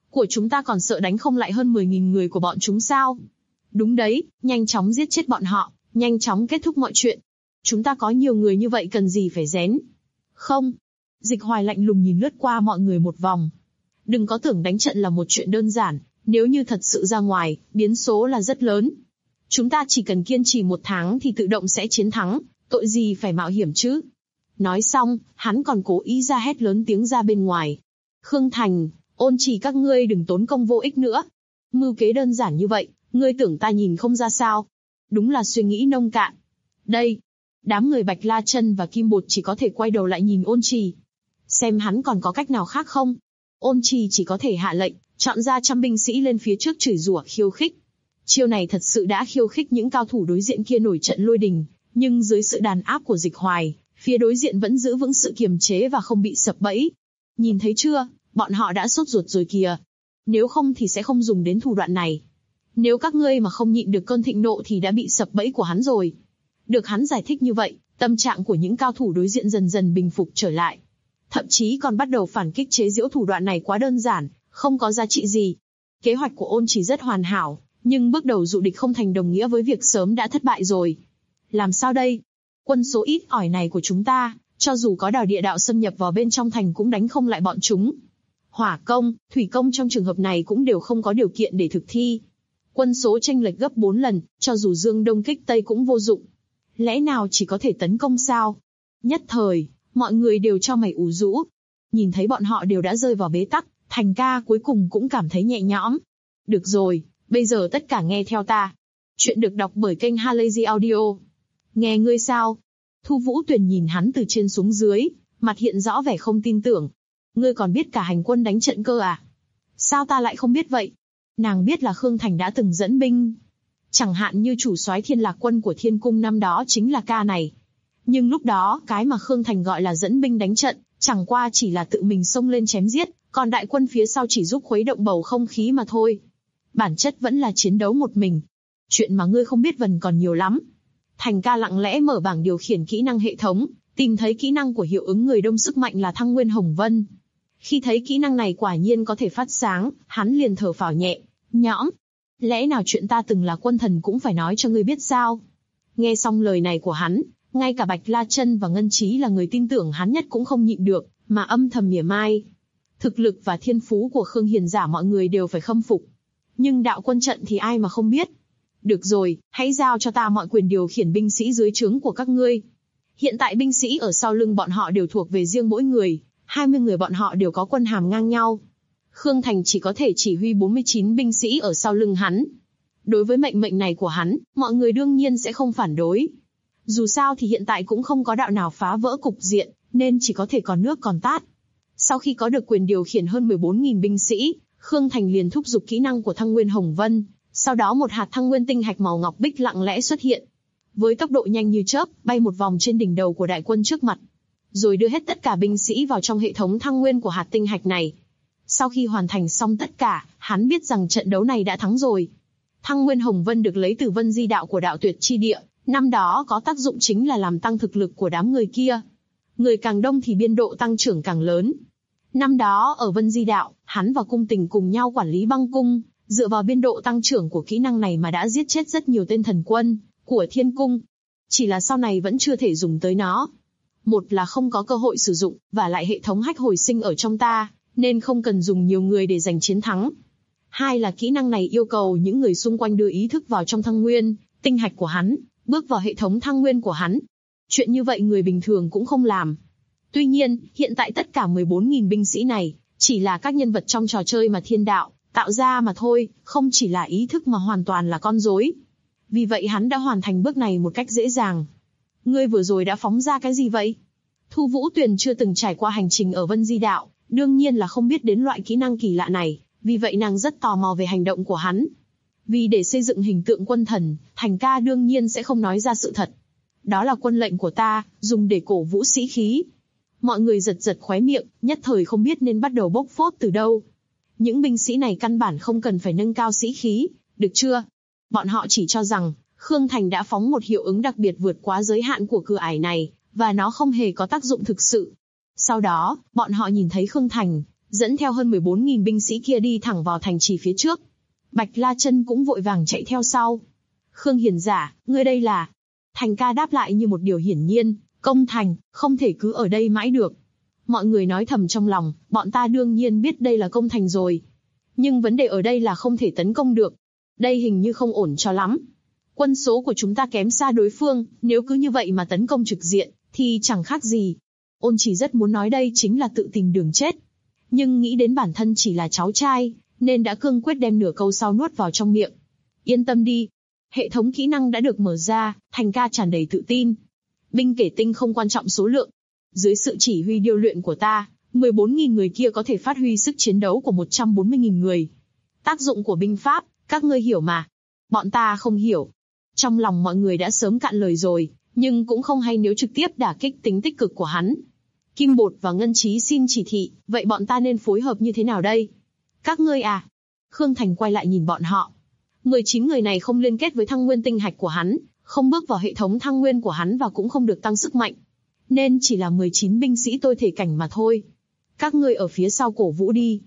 Của chúng ta còn sợ đánh không lại hơn 10.000 người của bọn chúng sao? Đúng đấy, nhanh chóng giết chết bọn họ, nhanh chóng kết thúc mọi chuyện. Chúng ta có nhiều người như vậy cần gì phải rén? Không. Dịch Hoài lạnh lùng nhìn lướt qua mọi người một vòng. Đừng có tưởng đánh trận là một chuyện đơn giản, nếu như thật sự ra ngoài, biến số là rất lớn. Chúng ta chỉ cần kiên trì 1 tháng thì tự động sẽ chiến thắng, tội gì phải mạo hiểm chứ? Nói xong, hắn còn cố ý ra hét lớn tiếng ra bên ngoài. Khương Thành, Ôn Trì các ngươi đừng tốn công vô ích nữa. Mưu kế đơn giản như vậy, ngươi tưởng ta nhìn không ra sao? Đúng là suy nghĩ nông cạn. Đây, đám người Bạch La Chân và Kim Bột chỉ có thể quay đầu lại nhìn Ôn Trì. Xem hắn còn có cách nào khác không? Ôn Trì chỉ có thể hạ lệnh, chọn ra 100 binh sĩ lên phía trước chửi rủa khiêu khích. Chiêu này thật sự đã khiêu khích những cao thủ đối diện kia nổi trận lôi đình, nhưng dưới sự đàn áp của Dịch Hoài, phía đối diện vẫn giữ vững sự kiềm chế và không bị sập bẫy. Nhìn thấy chưa, bọn họ đã sốt ruột rồi kìa. Nếu không thì sẽ không dùng đến thủ đoạn này. Nếu các ngươi mà không nhịn được cơn thịnh nộ thì đã bị sập bẫy của hắn rồi. Được hắn giải thích như vậy, tâm trạng của những cao thủ đối diện dần dần bình phục trở lại. Thậm chí còn bắt đầu phản kích chế giễu thủ đoạn này quá đơn giản, không có giá trị gì. Kế hoạch của Ôn Trì rất hoàn hảo, nhưng bước đầu dụ địch không thành đồng nghĩa với việc sớm đã thất bại rồi. Làm sao đây? Quân số ít ỏi này của chúng ta, cho dù có đào địa đạo xâm nhập vào bên trong thành cũng đánh không lại bọn chúng. Hỏa công, thủy công trong trường hợp này cũng đều không có điều kiện để thực thi. Quân số chênh lệch gấp 4 lần, cho dù dương đông kích tây cũng vô dụng. Lẽ nào chỉ có thể tấn công sao? Nhất thời, mọi người đều cho mày ủ rũ. Nhìn thấy bọn họ đều đã rơi vào bế tắc, Thành ca cuối cùng cũng cảm thấy nhẹ nhõm. Được rồi, bây giờ tất cả nghe theo ta. Chuyện được đọc bởi kênh Halazy Audio. Nghe ngươi sao? Thu Vũ Tuyền nhìn hắn từ trên xuống dưới, mặt hiện rõ vẻ không tin tưởng. Ngươi còn biết cả hành quân đánh trận cơ à? Sao ta lại không biết vậy? Nàng biết là Khương Thành đã từng dẫn binh. Chẳng hạn như chủ soái Thiên Lạc quân của Thiên Cung năm đó chính là ca này. Nhưng lúc đó, cái mà Khương Thành gọi là dẫn binh đánh trận, chẳng qua chỉ là tự mình xông lên chém giết, còn đại quân phía sau chỉ giúp khuấy động bầu không khí mà thôi. Bản chất vẫn là chiến đấu một mình. Chuyện mà ngươi không biết vẫn còn nhiều lắm. Thành ca lặng lẽ mở bảng điều khiển kỹ năng hệ thống, tìm thấy kỹ năng của hiệu ứng người đông sức mạnh là Thăng Nguyên Hồng Vân. Khi thấy kỹ năng này quả nhiên có thể phát sáng, hắn liền thở phào nhẹ, nhõm. Lẽ nào chuyện ta từng là quân thần cũng phải nói cho ngươi biết sao? Nghe xong lời này của hắn, ngay cả Bạch La Chân và Ngân Trí là người tin tưởng hắn nhất cũng không nhịn được, mà âm thầm mỉa mai. Thực lực và thiên phú của Khương Hiền Giả mọi người đều phải khâm phục. Nhưng đạo quân trận thì ai mà không biết. Được rồi, hãy giao cho ta mọi quyền điều khiển binh sĩ dưới trướng của các ngươi. Hiện tại binh sĩ ở sau lưng bọn họ đều thuộc về riêng mỗi người, 20 người bọn họ đều có quân hàm ngang nhau. Khương Thành chỉ có thể chỉ huy 49 binh sĩ ở sau lưng hắn. Đối với mệnh lệnh này của hắn, mọi người đương nhiên sẽ không phản đối. Dù sao thì hiện tại cũng không có đạo nào phá vỡ cục diện, nên chỉ có thể còn nước còn tát. Sau khi có được quyền điều khiển hơn 14.000 binh sĩ, Khương Thành liền thúc giục kỹ năng của Thăng Nguyên Hồng Vân. Sau đó một hạt thăng nguyên tinh hạch màu ngọc bích lặng lẽ xuất hiện. Với tốc độ nhanh như chớp, bay một vòng trên đỉnh đầu của đại quân trước mặt. Rồi đưa hết tất cả binh sĩ vào trong hệ thống thăng nguyên của hạt tinh hạch này. Sau khi hoàn thành xong tất cả, hắn biết rằng trận đấu này đã thắng rồi. Thăng Nguyên Hồng Vân được lấy từ Vân Di Đạo của Đạo Tuyệt Chi Địa, năm đó có tác dụng chính là làm tăng thực lực của đám người kia. Người càng đông thì biên độ tăng trưởng càng lớn. Năm đó ở Vân Di Đạo, hắn và Cung Tình cùng nhau quản lý băng cung, dựa vào biên độ tăng trưởng của kỹ năng này mà đã giết chết rất nhiều tên thần quân của Thiên Cung. Chỉ là sau này vẫn chưa thể dùng tới nó. Một là không có cơ hội sử dụng, và lại hệ thống hách hồi sinh ở trong ta, nên không cần dùng nhiều người để giành chiến thắng. Hai là kỹ năng này yêu cầu những người xung quanh đưa ý thức vào trong thăng nguyên, tinh hạch của hắn, bước vào hệ thống thăng nguyên của hắn. Chuyện như vậy người bình thường cũng không làm. Tuy nhiên, hiện tại tất cả 14.000 binh sĩ này, chỉ là các nhân vật trong trò chơi mà thiên đạo tạo ra mà thôi, không chỉ là ý thức mà hoàn toàn là con rối. Vì vậy hắn đã hoàn thành bước này một cách dễ dàng. Ngươi vừa rồi đã phóng ra cái gì vậy? Thu Vũ Tuyền chưa từng trải qua hành trình ở Vân Di Đạo, đương nhiên là không biết đến loại kỹ năng kỳ lạ này, vì vậy nàng rất tò mò về hành động của hắn. Vì để xây dựng hình tượng quân thần, Thành ca đương nhiên sẽ không nói ra sự thật. Đó là quân lệnh của ta, dùng để cổ vũ sĩ khí. Mọi người giật giật khóe miệng, nhất thời không biết nên bắt đầu bốc phốt từ đâu. Những binh sĩ này căn bản không cần phải nâng cao sĩ khí, được chưa? Bọn họ chỉ cho rằng, Khương Thành đã phóng một hiệu ứng đặc biệt vượt quá giới hạn của cửa ải này, và nó không hề có tác dụng thực sự. Sau đó, bọn họ nhìn thấy Khương Thành, dẫn theo hơn 14.000 binh sĩ kia đi thẳng vào thành trì phía trước. Bạch La Chân cũng vội vàng chạy theo sau. Khương Hiền Giả, ngươi đây là? Thành ca đáp lại như một điều hiển nhiên, công thành, không thể cứ ở đây mãi được. Mọi người nói thầm trong lòng, bọn ta đương nhiên biết đây là công thành rồi. Nhưng vấn đề ở đây là không thể tấn công được. Đây hình như không ổn cho lắm. Quân số của chúng ta kém xa đối phương, nếu cứ như vậy mà tấn công trực diện, thì chẳng khác gì. Ôn Chỉ rất muốn nói đây chính là tự tìm đường chết. Nhưng nghĩ đến bản thân chỉ là cháu trai, nên đã cương quyết đem nửa câu sau nuốt vào trong miệng. Yên tâm đi. Hệ thống kỹ năng đã được mở ra, Thành ca tràn đầy tự tin. Binh kể tinh không quan trọng số lượng. Dưới sự chỉ huy điêu luyện của ta, 14.000 người kia có thể phát huy sức chiến đấu của 140.000 người. Tác dụng của binh pháp, các ngươi hiểu mà. Bọn ta không hiểu. Trong lòng mọi người đã sớm cạn lời rồi, nhưng cũng không hay nếu trực tiếp đả kích tính tích cực của hắn. Kim Bột và Ngân Trí xin chỉ thị, vậy bọn ta nên phối hợp như thế nào đây? Các ngươi à? Khương Thành quay lại nhìn bọn họ. 19 người này không liên kết với thăng nguyên tinh hạch của hắn, không bước vào hệ thống thăng nguyên của hắn và cũng không được tăng sức mạnh. Nên chỉ là 19 binh sĩ tôi thể cảnh mà thôi. Các ngươi ở phía sau cổ vũ đi.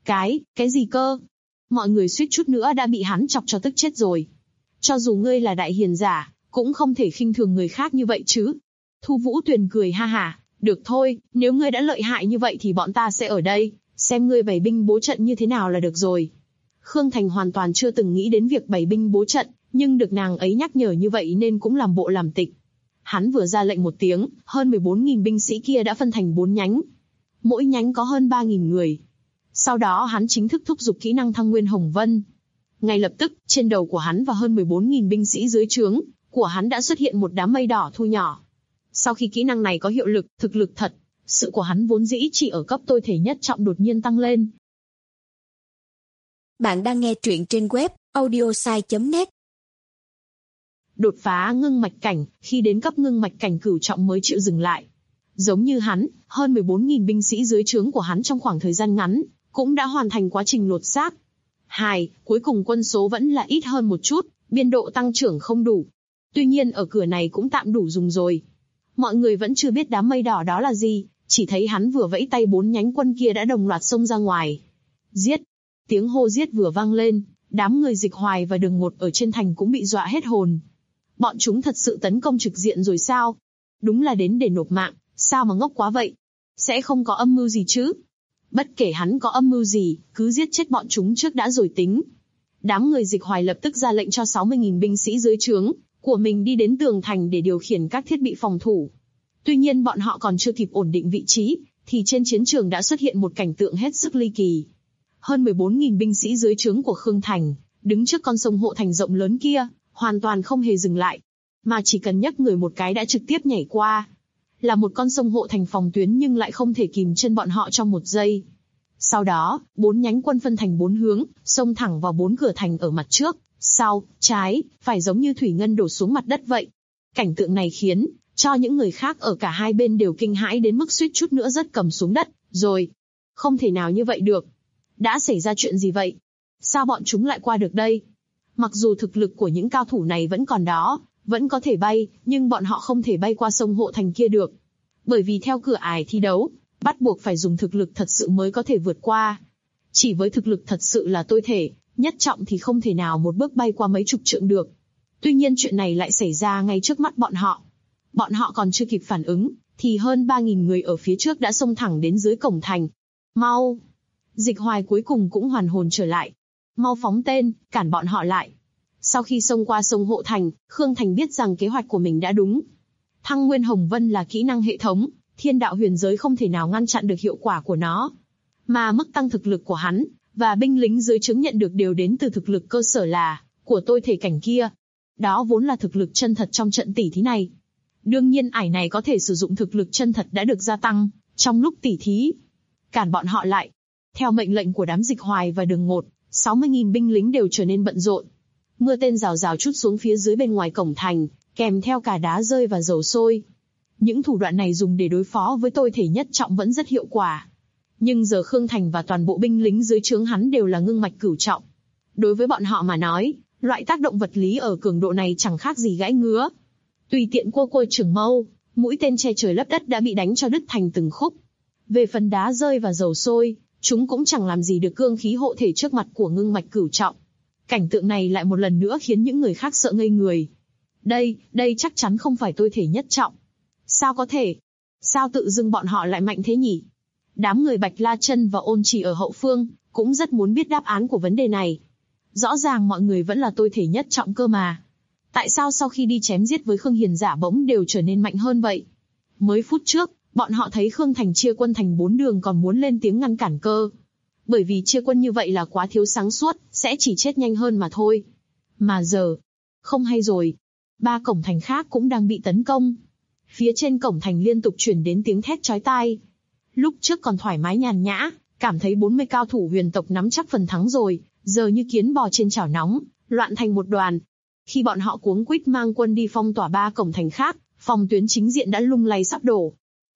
Cái gì cơ? Mọi người suýt chút nữa đã bị hắn chọc cho tức chết rồi. Cho dù ngươi là đại hiền giả, cũng không thể khinh thường người khác như vậy chứ. Thu Vũ Tuyền cười ha hả, được thôi, nếu ngươi đã lợi hại như vậy thì bọn ta sẽ ở đây, xem ngươi bày binh bố trận như thế nào là được rồi. Khương Thành hoàn toàn chưa từng nghĩ đến việc bày binh bố trận, nhưng được nàng ấy nhắc nhở như vậy nên cũng làm bộ làm tịch. Hắn vừa ra lệnh một tiếng, hơn 14.000 binh sĩ kia đã phân thành 4 nhánh. Mỗi nhánh có hơn 3.000 người. Sau đó hắn chính thức thúc giục kỹ năng thăng nguyên Hồng Vân. Ngay lập tức, trên đầu của hắn và hơn 14.000 binh sĩ dưới trướng của hắn đã xuất hiện một đám mây đỏ thu nhỏ. Sau khi kỹ năng này có hiệu lực, thực lực thật, sự của hắn vốn dĩ chỉ ở cấp tôi thể nhất trọng đột nhiên tăng lên. Bạn đang nghe truyện trên web audiosai.net. Đột phá ngưng mạch cảnh, khi đến cấp ngưng mạch cảnh cửu trọng mới chịu dừng lại. Giống như hắn, hơn 14.000 binh sĩ dưới trướng của hắn trong khoảng thời gian ngắn, cũng đã hoàn thành quá trình lột xác. Cuối cùng quân số vẫn là ít hơn một chút, biên độ tăng trưởng không đủ. Tuy nhiên ở cửa này cũng tạm đủ dùng rồi. Mọi người vẫn chưa biết đám mây đỏ đó là gì, chỉ thấy hắn vừa vẫy tay 4 nhánh quân kia đã đồng loạt xông ra ngoài. Giết! Tiếng hô giết vừa vang lên, đám người Dịch Hoài và Đường Ngột ở trên thành cũng bị dọa hết hồn. Bọn chúng thật sự tấn công trực diện rồi sao? Đúng là đến để nộp mạng, sao mà ngốc quá vậy? Sẽ không có âm mưu gì chứ? Bất kể hắn có âm mưu gì, cứ giết chết bọn chúng trước đã rồi tính. Đám người Dịch Hoài lập tức ra lệnh cho 60.000 binh sĩ dưới trướng của mình đi đến tường thành để điều khiển các thiết bị phòng thủ. Tuy nhiên bọn họ còn chưa kịp ổn định vị trí, thì trên chiến trường đã xuất hiện một cảnh tượng hết sức ly kỳ. Hơn 14.000 binh sĩ dưới trướng của Khương Thành, đứng trước con sông hộ thành rộng lớn kia, hoàn toàn không hề dừng lại, mà chỉ cần nhấc người một cái đã trực tiếp nhảy qua. Là một con sông hộ thành phòng tuyến nhưng lại không thể kìm chân bọn họ trong một giây. Sau đó, 4 nhánh quân phân thành 4 hướng, xông thẳng vào 4 cửa thành ở mặt trước, sau, trái, phải giống như thủy ngân đổ xuống mặt đất vậy. Cảnh tượng này khiến cho những người khác ở cả hai bên đều kinh hãi đến mức suýt chút nữa rớt cầm xuống đất, rồi. Không thể nào như vậy được. Đã xảy ra chuyện gì vậy? Sao bọn chúng lại qua được đây? Mặc dù thực lực của những cao thủ này vẫn còn đó, vẫn có thể bay, nhưng bọn họ không thể bay qua sông hộ thành kia được. Bởi vì theo cửa ải thi đấu, bắt buộc phải dùng thực lực thật sự mới có thể vượt qua. Chỉ với thực lực thật sự là tôi thể, nhất trọng thì không thể nào một bước bay qua mấy chục trượng được. Tuy nhiên chuyện này lại xảy ra ngay trước mắt bọn họ. Bọn họ còn chưa kịp phản ứng, thì hơn 3.000 người ở phía trước đã xông thẳng đến dưới cổng thành. Mau! Dịch Hoài cuối cùng cũng hoàn hồn trở lại. Mau phóng tên, cản bọn họ lại. Sau khi xông qua sông hộ thành, Khương Thành biết rằng kế hoạch của mình đã đúng. Thăng Nguyên Hồng Vân là kỹ năng hệ thống, thiên đạo huyền giới không thể nào ngăn chặn được hiệu quả của nó. Mà mức tăng thực lực của hắn, và binh lính dưới trướng nhận được đều đến từ thực lực cơ sở là, của tôi thể cảnh kia. Đó vốn là thực lực chân thật trong trận tỉ thí này. Đương nhiên ải này có thể sử dụng thực lực chân thật đã được gia tăng, trong lúc tỉ thí. Cản bọn họ lại. Theo mệnh lệnh của đám Dịch Hoài và Đường Ngột, 60.000 binh lính đều trở nên bận rộn. Mưa tên rào rào trút xuống phía dưới bên ngoài cổng thành, kèm theo cả đá rơi và dầu sôi. Những thủ đoạn này dùng để đối phó với tôi thể nhất trọng vẫn rất hiệu quả. Nhưng giờ Khương Thành và toàn bộ binh lính dưới trướng hắn đều là ngưng mạch cửu trọng. Đối với bọn họ mà nói, loại tác động vật lý ở cường độ này chẳng khác gì gãy ngứa. Tùy tiện cua trường mâu, mũi tên che trời lấp đất đã bị đánh cho đứt thành từng khúc. Về phần đá rơi và dầu sôi, Chúng cũng chẳng làm gì được cương khí hộ thể trước mặt của Ngưng Mạch Cửu Trọng. Cảnh tượng này lại một lần nữa khiến những người khác sợ ngây người. Đây chắc chắn không phải tôi thể nhất trọng. Sao có thể? Sao tự dưng bọn họ lại mạnh thế nhỉ? Đám người Bạch La Chân và Ôn Chỉ ở hậu phương, cũng rất muốn biết đáp án của vấn đề này. Rõ ràng mọi người vẫn là tôi thể nhất trọng cơ mà. Tại sao sau khi đi chém giết với Khương Hiền Giả bỗng đều trở nên mạnh hơn vậy? Mới phút trước, bọn họ thấy Khương Thành chia quân thành 4 đường còn muốn lên tiếng ngăn cản cơ. Bởi vì chia quân như vậy là quá thiếu sáng suốt, sẽ chỉ chết nhanh hơn mà thôi. Mà giờ, không hay rồi. 3 cổng thành khác cũng đang bị tấn công. Phía trên cổng thành liên tục truyền đến tiếng thét chói tai. Lúc trước còn thoải mái nhàn nhã, cảm thấy 40 cao thủ huyền tộc nắm chắc phần thắng rồi, giờ như kiến bò trên chảo nóng, loạn thành một đoàn. Khi bọn họ cuống quýt mang quân đi phong tỏa 3 cổng thành khác, phòng tuyến chính diện đã lung lay sắp đổ.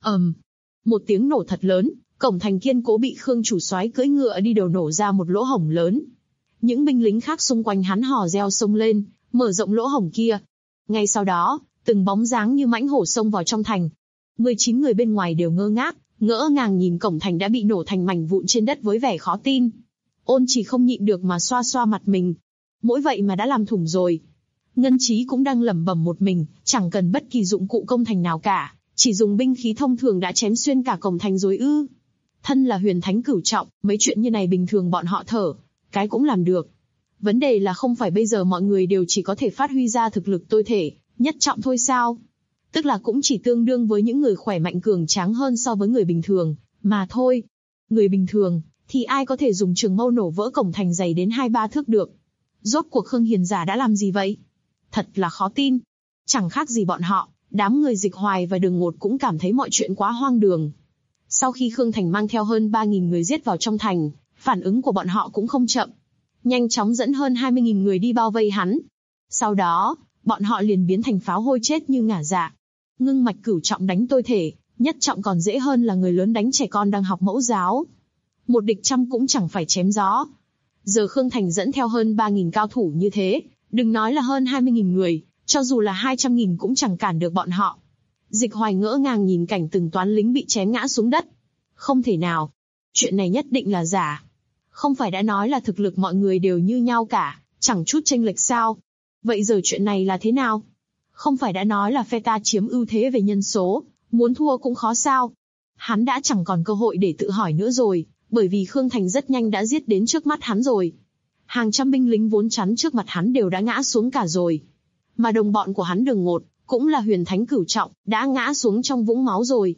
Một tiếng nổ thật lớn, cổng thành kiên cố bị Khương chủ soái cưỡi ngựa đi đầu nổ ra một lỗ hổng lớn. Những binh lính khác xung quanh hắn hò reo xông lên, mở rộng lỗ hổng kia. Ngay sau đó, từng bóng dáng như mãnh hổ xông vào trong thành. 19 người bên ngoài đều ngỡ ngàng nhìn cổng thành đã bị nổ thành mảnh vụn trên đất với vẻ khó tin. Ôn Chỉ không nhịn được mà xoa xoa mặt mình. Mỗi vậy mà đã làm thủng rồi. Ngân Trí cũng đang lẩm bẩm một mình, chẳng cần bất kỳ dụng cụ công thành nào cả, chỉ dùng binh khí thông thường đã chém xuyên cả cổng thành rồi ư? Thân là huyền thánh cửu trọng, mấy chuyện như này bình thường bọn họ thở, cái cũng làm được. Vấn đề là không phải bây giờ mọi người đều chỉ có thể phát huy ra thực lực tôi thể nhất trọng thôi sao? Tức là cũng chỉ tương đương với những người khỏe mạnh cường tráng hơn so với người bình thường, mà thôi. Người bình thường, thì ai có thể dùng trường mâu nổ vỡ cổng thành dày đến 2-3 thước được? Rốt cuộc Khương Hiền Giả đã làm gì vậy? Thật là khó tin. Chẳng khác gì bọn họ, đám người Dịch Hoài và Đường Ngột cũng cảm thấy mọi chuyện quá hoang đường. Sau khi Khương Thành mang theo hơn 3.000 người giết vào trong thành, phản ứng của bọn họ cũng không chậm. Nhanh chóng dẫn hơn 20.000 người đi bao vây hắn. Sau đó, bọn họ liền biến thành pháo hôi chết như ngả dạ. Ngưng Mạch Cửu Trọng đánh tôi thể nhất trọng còn dễ hơn là người lớn đánh trẻ con đang học mẫu giáo. Một địch trăm cũng chẳng phải chém gió. Giờ Khương Thành dẫn theo hơn 3.000 cao thủ như thế, đừng nói là hơn 20.000 người, cho dù là 200.000 cũng chẳng cản được bọn họ. Dịch Hoài ngỡ ngàng nhìn cảnh từng toán lính bị chém ngã xuống đất. Không thể nào. Chuyện này nhất định là giả. Không phải đã nói là thực lực mọi người đều như nhau cả, chẳng chút chênh lệch sao? Vậy giờ chuyện này là thế nào? Không phải đã nói là phe ta chiếm ưu thế về nhân số, muốn thua cũng khó sao? Hắn đã chẳng còn cơ hội để tự hỏi nữa rồi, bởi vì Khương Thành rất nhanh đã giết đến trước mắt hắn rồi. Hàng trăm binh lính vốn chắn trước mặt hắn đều đã ngã xuống cả rồi. Mà đồng bọn của hắn Đường Ngột, cũng là huyền thánh cửu trọng, đã ngã xuống trong vũng máu rồi.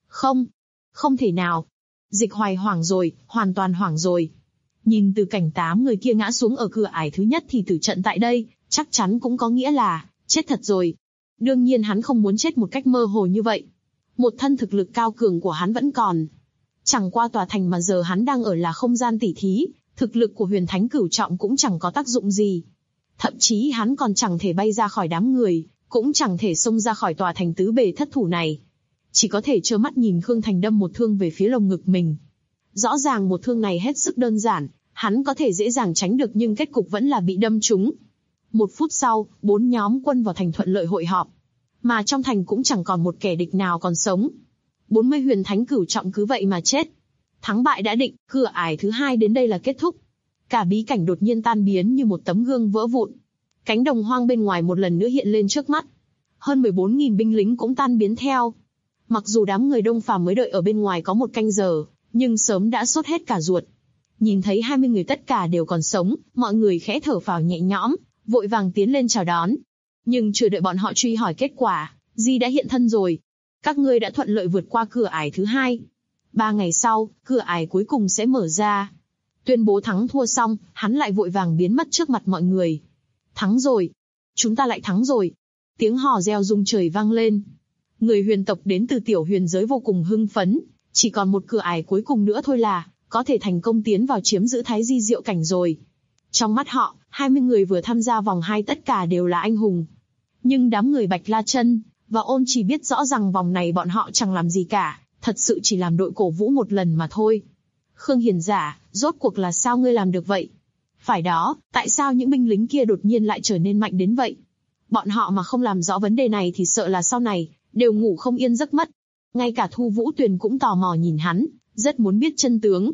Không thể nào. Dịch Hoài hoảng rồi, hoàn toàn hoảng rồi. Nhìn từ cảnh 8 người kia ngã xuống ở cửa ải thứ nhất thì tử trận tại đây, chắc chắn cũng có nghĩa là chết thật rồi. Đương nhiên hắn không muốn chết một cách mơ hồ như vậy. Một thân thực lực cao cường của hắn vẫn còn. Chẳng qua tòa thành mà giờ hắn đang ở là không gian tỉ thí, thực lực của huyền thánh cửu trọng cũng chẳng có tác dụng gì. Thậm chí hắn còn chẳng thể bay ra khỏi đám người, cũng chẳng thể xông ra khỏi tòa thành tứ bề thất thủ này. Chỉ có thể trơ mắt nhìn Khương Thành đâm một thương về phía lồng ngực mình. Rõ ràng một thương này hết sức đơn giản, hắn có thể dễ dàng tránh được nhưng kết cục vẫn là bị đâm trúng. 1 phút sau, 4 nhóm quân vào thành thuận lợi hội họp. Mà trong thành cũng chẳng còn một kẻ địch nào còn sống. 40 huyền thánh cửu trọng cứ vậy mà chết. Thắng bại đã định, cửa ải thứ 2 đến đây là kết thúc. Cả bí cảnh đột nhiên tan biến như một tấm gương vỡ vụn. Cánh đồng hoang bên ngoài một lần nữa hiện lên trước mắt. Hơn 14.000 binh lính cũng tan biến theo. Mặc dù đám người Đông Phàm mới đợi ở bên ngoài có 1 canh giờ, nhưng sớm đã sốt hết cả ruột. Nhìn thấy 20 người tất cả đều còn sống, mọi người khẽ thở phào nhẹ nhõm, vội vàng tiến lên chào đón. Nhưng chưa đợi bọn họ truy hỏi kết quả, Di đã hiện thân rồi. Các ngươi đã thuận lợi vượt qua cửa ải thứ 2. 3 ngày sau, cửa ải cuối cùng sẽ mở ra. Tuyên bố thắng thua xong, hắn lại vội vàng biến mất trước mặt mọi người. Thắng rồi. Chúng ta lại thắng rồi. Tiếng hò reo rung trời vang lên. Người huyền tộc đến từ tiểu huyền giới vô cùng hưng phấn. Chỉ còn một cửa ải cuối cùng nữa thôi là có thể thành công tiến vào chiếm giữ Thái Di Diệu cảnh rồi. Trong mắt họ, 20 người vừa tham gia vòng 2 tất cả đều là anh hùng. Nhưng đám người Bạch La Chân và Ôn chỉ biết rõ rằng vòng này bọn họ chẳng làm gì cả, thật sự chỉ làm đội cổ vũ một lần mà thôi. Khương Hiền Giả, rốt cuộc là sao ngươi làm được vậy? Phải đó, tại sao những binh lính kia đột nhiên lại trở nên mạnh đến vậy? Bọn họ mà không làm rõ vấn đề này thì sợ là sau này đều ngủ không yên giấc mất. Ngay cả Thu Vũ Tuyền cũng tò mò nhìn hắn, rất muốn biết chân tướng.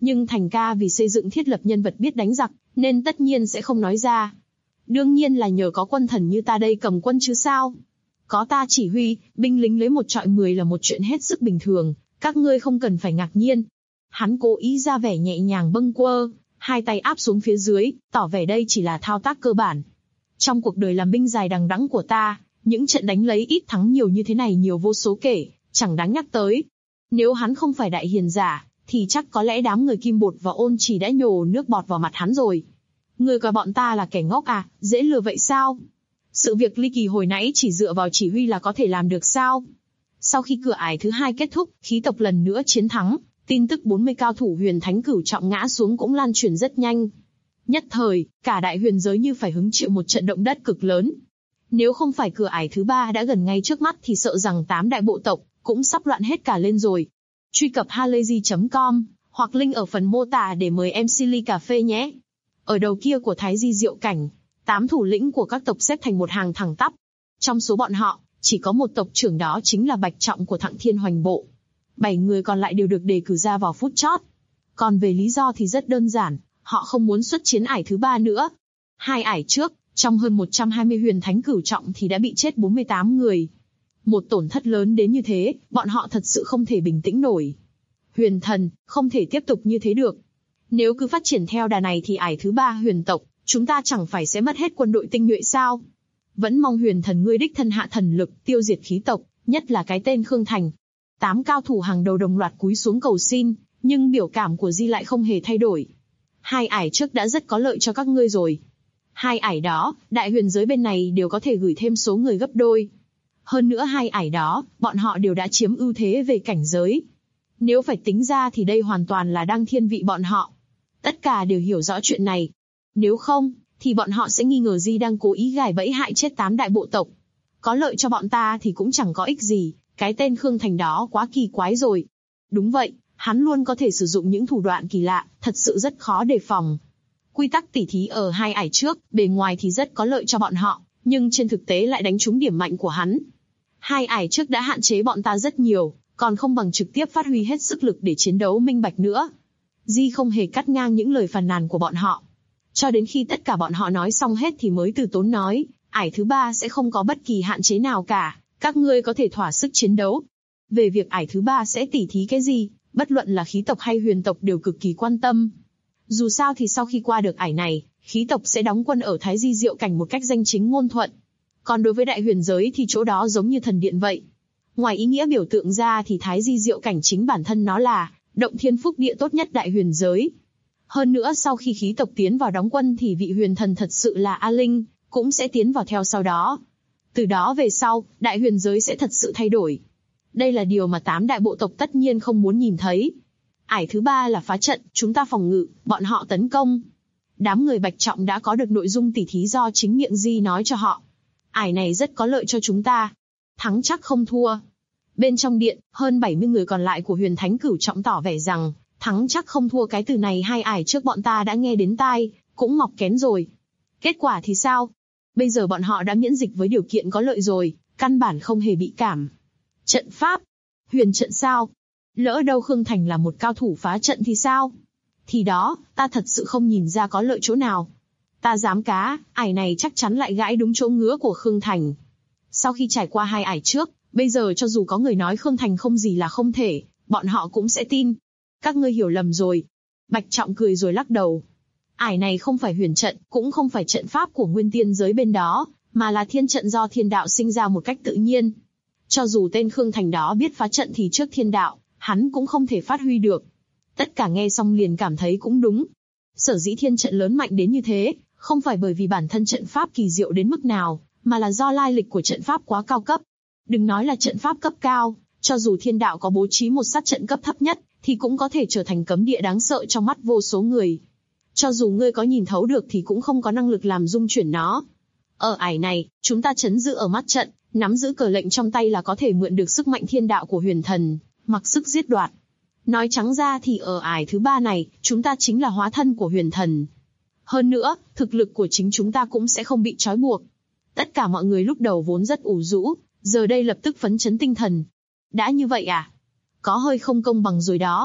Nhưng Thành ca vì xây dựng thiết lập nhân vật biết đánh giặc, nên tất nhiên sẽ không nói ra. Đương nhiên là nhờ có quân thần như ta đây cầm quân chứ sao. Có ta chỉ huy, binh lính lấy 1 chọi 10 là một chuyện hết sức bình thường, các ngươi không cần phải ngạc nhiên. Hắn cố ý ra vẻ nhẹ nhàng bâng quơ, 2 tay áp xuống phía dưới, tỏ vẻ đây chỉ là thao tác cơ bản. Trong cuộc đời làm binh dài đằng đẵng của ta, những trận đánh lấy ít thắng nhiều như thế này nhiều vô số kể, chẳng đáng nhắc tới. Nếu hắn không phải đại hiền giả, thì chắc có lẽ đám người Kim Bột và Ôn Chỉ đã nhổ nước bọt vào mặt hắn rồi. Ngươi coi bọn ta là kẻ ngốc à, dễ lừa vậy sao? Sự việc ly kỳ hồi nãy chỉ dựa vào chỉ huy là có thể làm được sao? Sau khi cửa ải thứ 2 kết thúc, khí tộc lần nữa chiến thắng, tin tức 40 cao thủ huyền thánh cửu trọng ngã xuống cũng lan truyền rất nhanh. Nhất thời, cả đại huyền giới như phải hứng chịu một trận động đất cực lớn. Nếu không phải cửa ải thứ 3 đã gần ngay trước mắt thì sợ rằng 8 đại bộ tộc cũng sắp loạn hết cả lên rồi. Truy cập halayzi.com hoặc link ở phần mô tả để mời MC ly cà phê nhé. Ở đầu kia của Thái Di Diệu Cảnh, 8 thủ lĩnh của các tộc xếp thành một hàng thẳng tắp. Trong số bọn họ, chỉ có một tộc trưởng, đó chính là Bạch Trọng của Thặng Thiên Hoành Bộ. 7 người còn lại đều được đề cử ra vào phút chót. Còn về lý do thì rất đơn giản, họ không muốn xuất chiến ải thứ 3 nữa. 2 ải trước, trong hơn 120 huyền thánh cửu trọng thì đã bị chết 48 người. Một tổn thất lớn đến như thế, bọn họ thật sự không thể bình tĩnh nổi. Huyền thần, không thể tiếp tục như thế được. Nếu cứ phát triển theo đà này thì ải thứ 3 huyền tộc, chúng ta chẳng phải sẽ mất hết quân đội tinh nhuệ sao? Vẫn mong huyền thần ngươi đích thân hạ thần lực, tiêu diệt khí tộc, nhất là cái tên Khương Thành. 8 cao thủ hàng đầu đồng loạt cúi xuống cầu xin, nhưng biểu cảm của Di lại không hề thay đổi. 2 ải trước đã rất có lợi cho các ngươi rồi. 2 ải đó, đại huyền giới bên này đều có thể gửi thêm số người gấp đôi. Hơn nữa 2 ải đó, bọn họ đều đã chiếm ưu thế về cảnh giới. Nếu phải tính ra thì đây hoàn toàn là đang thiên vị bọn họ. Tất cả đều hiểu rõ chuyện này. Nếu không, thì bọn họ sẽ nghi ngờ Di đang cố ý gài bẫy hại chết 8 đại bộ tộc. Có lợi cho bọn ta thì cũng chẳng có ích gì, cái tên Khương Thành đó quá kỳ quái rồi. Đúng vậy, hắn luôn có thể sử dụng những thủ đoạn kỳ lạ, thật sự rất khó đề phòng. Quy tắc tỉ thí ở 2 ải trước, bề ngoài thì rất có lợi cho bọn họ, nhưng trên thực tế lại đánh trúng điểm mạnh của hắn. 2 ải trước đã hạn chế bọn ta rất nhiều, còn không bằng trực tiếp phát huy hết sức lực để chiến đấu minh bạch nữa. Di không hề cắt ngang những lời phàn nàn của bọn họ. Cho đến khi tất cả bọn họ nói xong hết thì mới từ tốn nói, ải thứ 3 sẽ không có bất kỳ hạn chế nào cả, các ngươi có thể thỏa sức chiến đấu. Về việc ải thứ 3 sẽ tỉ thí cái gì, bất luận là khí tộc hay huyền tộc đều cực kỳ quan tâm. Dù sao thì sau khi qua được ải này, khí tộc sẽ đóng quân ở Thái Di Diệu Cảnh một cách danh chính ngôn thuận. Còn đối với đại huyền giới thì chỗ đó giống như thần điện vậy. Ngoài ý nghĩa biểu tượng ra thì Thái Di Diệu Cảnh chính bản thân nó là động thiên phúc địa tốt nhất đại huyền giới. Hơn nữa sau khi khí tộc tiến vào đóng quân thì vị huyền thần thật sự là A Linh cũng sẽ tiến vào theo sau đó. Từ đó về sau, đại huyền giới sẽ thật sự thay đổi. Đây là điều mà 8 đại bộ tộc tất nhiên không muốn nhìn thấy. Ải thứ 3 là phá trận, chúng ta phòng ngự, bọn họ tấn công. Đám người Bạch Trọng đã có được nội dung tỉ thí do chính miệng Di nói cho họ. Ải này rất có lợi cho chúng ta. Thắng chắc không thua. Bên trong điện, hơn 70 người còn lại của huyền thánh cửu trọng tỏ vẻ rằng, thắng chắc không thua cái từ này 2 ải trước bọn ta đã nghe đến tai, cũng mọc kén rồi. Kết quả thì sao? Bây giờ bọn họ đã miễn dịch với điều kiện có lợi rồi, căn bản không hề bị cảm. Trận pháp. Huyền trận sao? Lỡ đâu Khương Thành là một cao thủ phá trận thì sao? Thì đó, ta thật sự không nhìn ra có lợi chỗ nào. Ta dám cá, ải này chắc chắn lại gãi đúng chỗ ngứa của Khương Thành. Sau khi trải qua 2 ải trước, bây giờ cho dù có người nói Khương Thành không gì là không thể, bọn họ cũng sẽ tin. Các ngươi hiểu lầm rồi. Bạch Trọng cười rồi lắc đầu. Ải này không phải huyền trận, cũng không phải trận pháp của nguyên tiên giới bên đó, mà là thiên trận do thiên đạo sinh ra một cách tự nhiên. Cho dù tên Khương Thành đó biết phá trận thì trước thiên đạo, hắn cũng không thể phát huy được. Tất cả nghe xong liền cảm thấy cũng đúng. Sở dĩ thiên trận lớn mạnh đến như thế, không phải bởi vì bản thân trận pháp kỳ diệu đến mức nào, mà là do lai lịch của trận pháp quá cao cấp. Đừng nói là trận pháp cấp cao, cho dù thiên đạo có bố trí một sát trận cấp thấp nhất, thì cũng có thể trở thành cấm địa đáng sợ trong mắt vô số người. Cho dù ngươi có nhìn thấu được thì cũng không có năng lực làm dung chuyển nó. Ở ải này, chúng ta trấn giữ ở mắt trận, nắm giữ cờ lệnh trong tay là có thể mượn được sức mạnh thiên đạo của huyền thần, mặc sức giết đoạt. Nói trắng ra thì ở ải thứ 3 này, chúng ta chính là hóa thân của huyền thần. Hơn nữa, thực lực của chính chúng ta cũng sẽ không bị trói buộc. Tất cả mọi người lúc đầu vốn rất ủ rũ, giờ đây lập tức phấn chấn tinh thần. Đã như vậy à? Có hơi không công bằng rồi đó.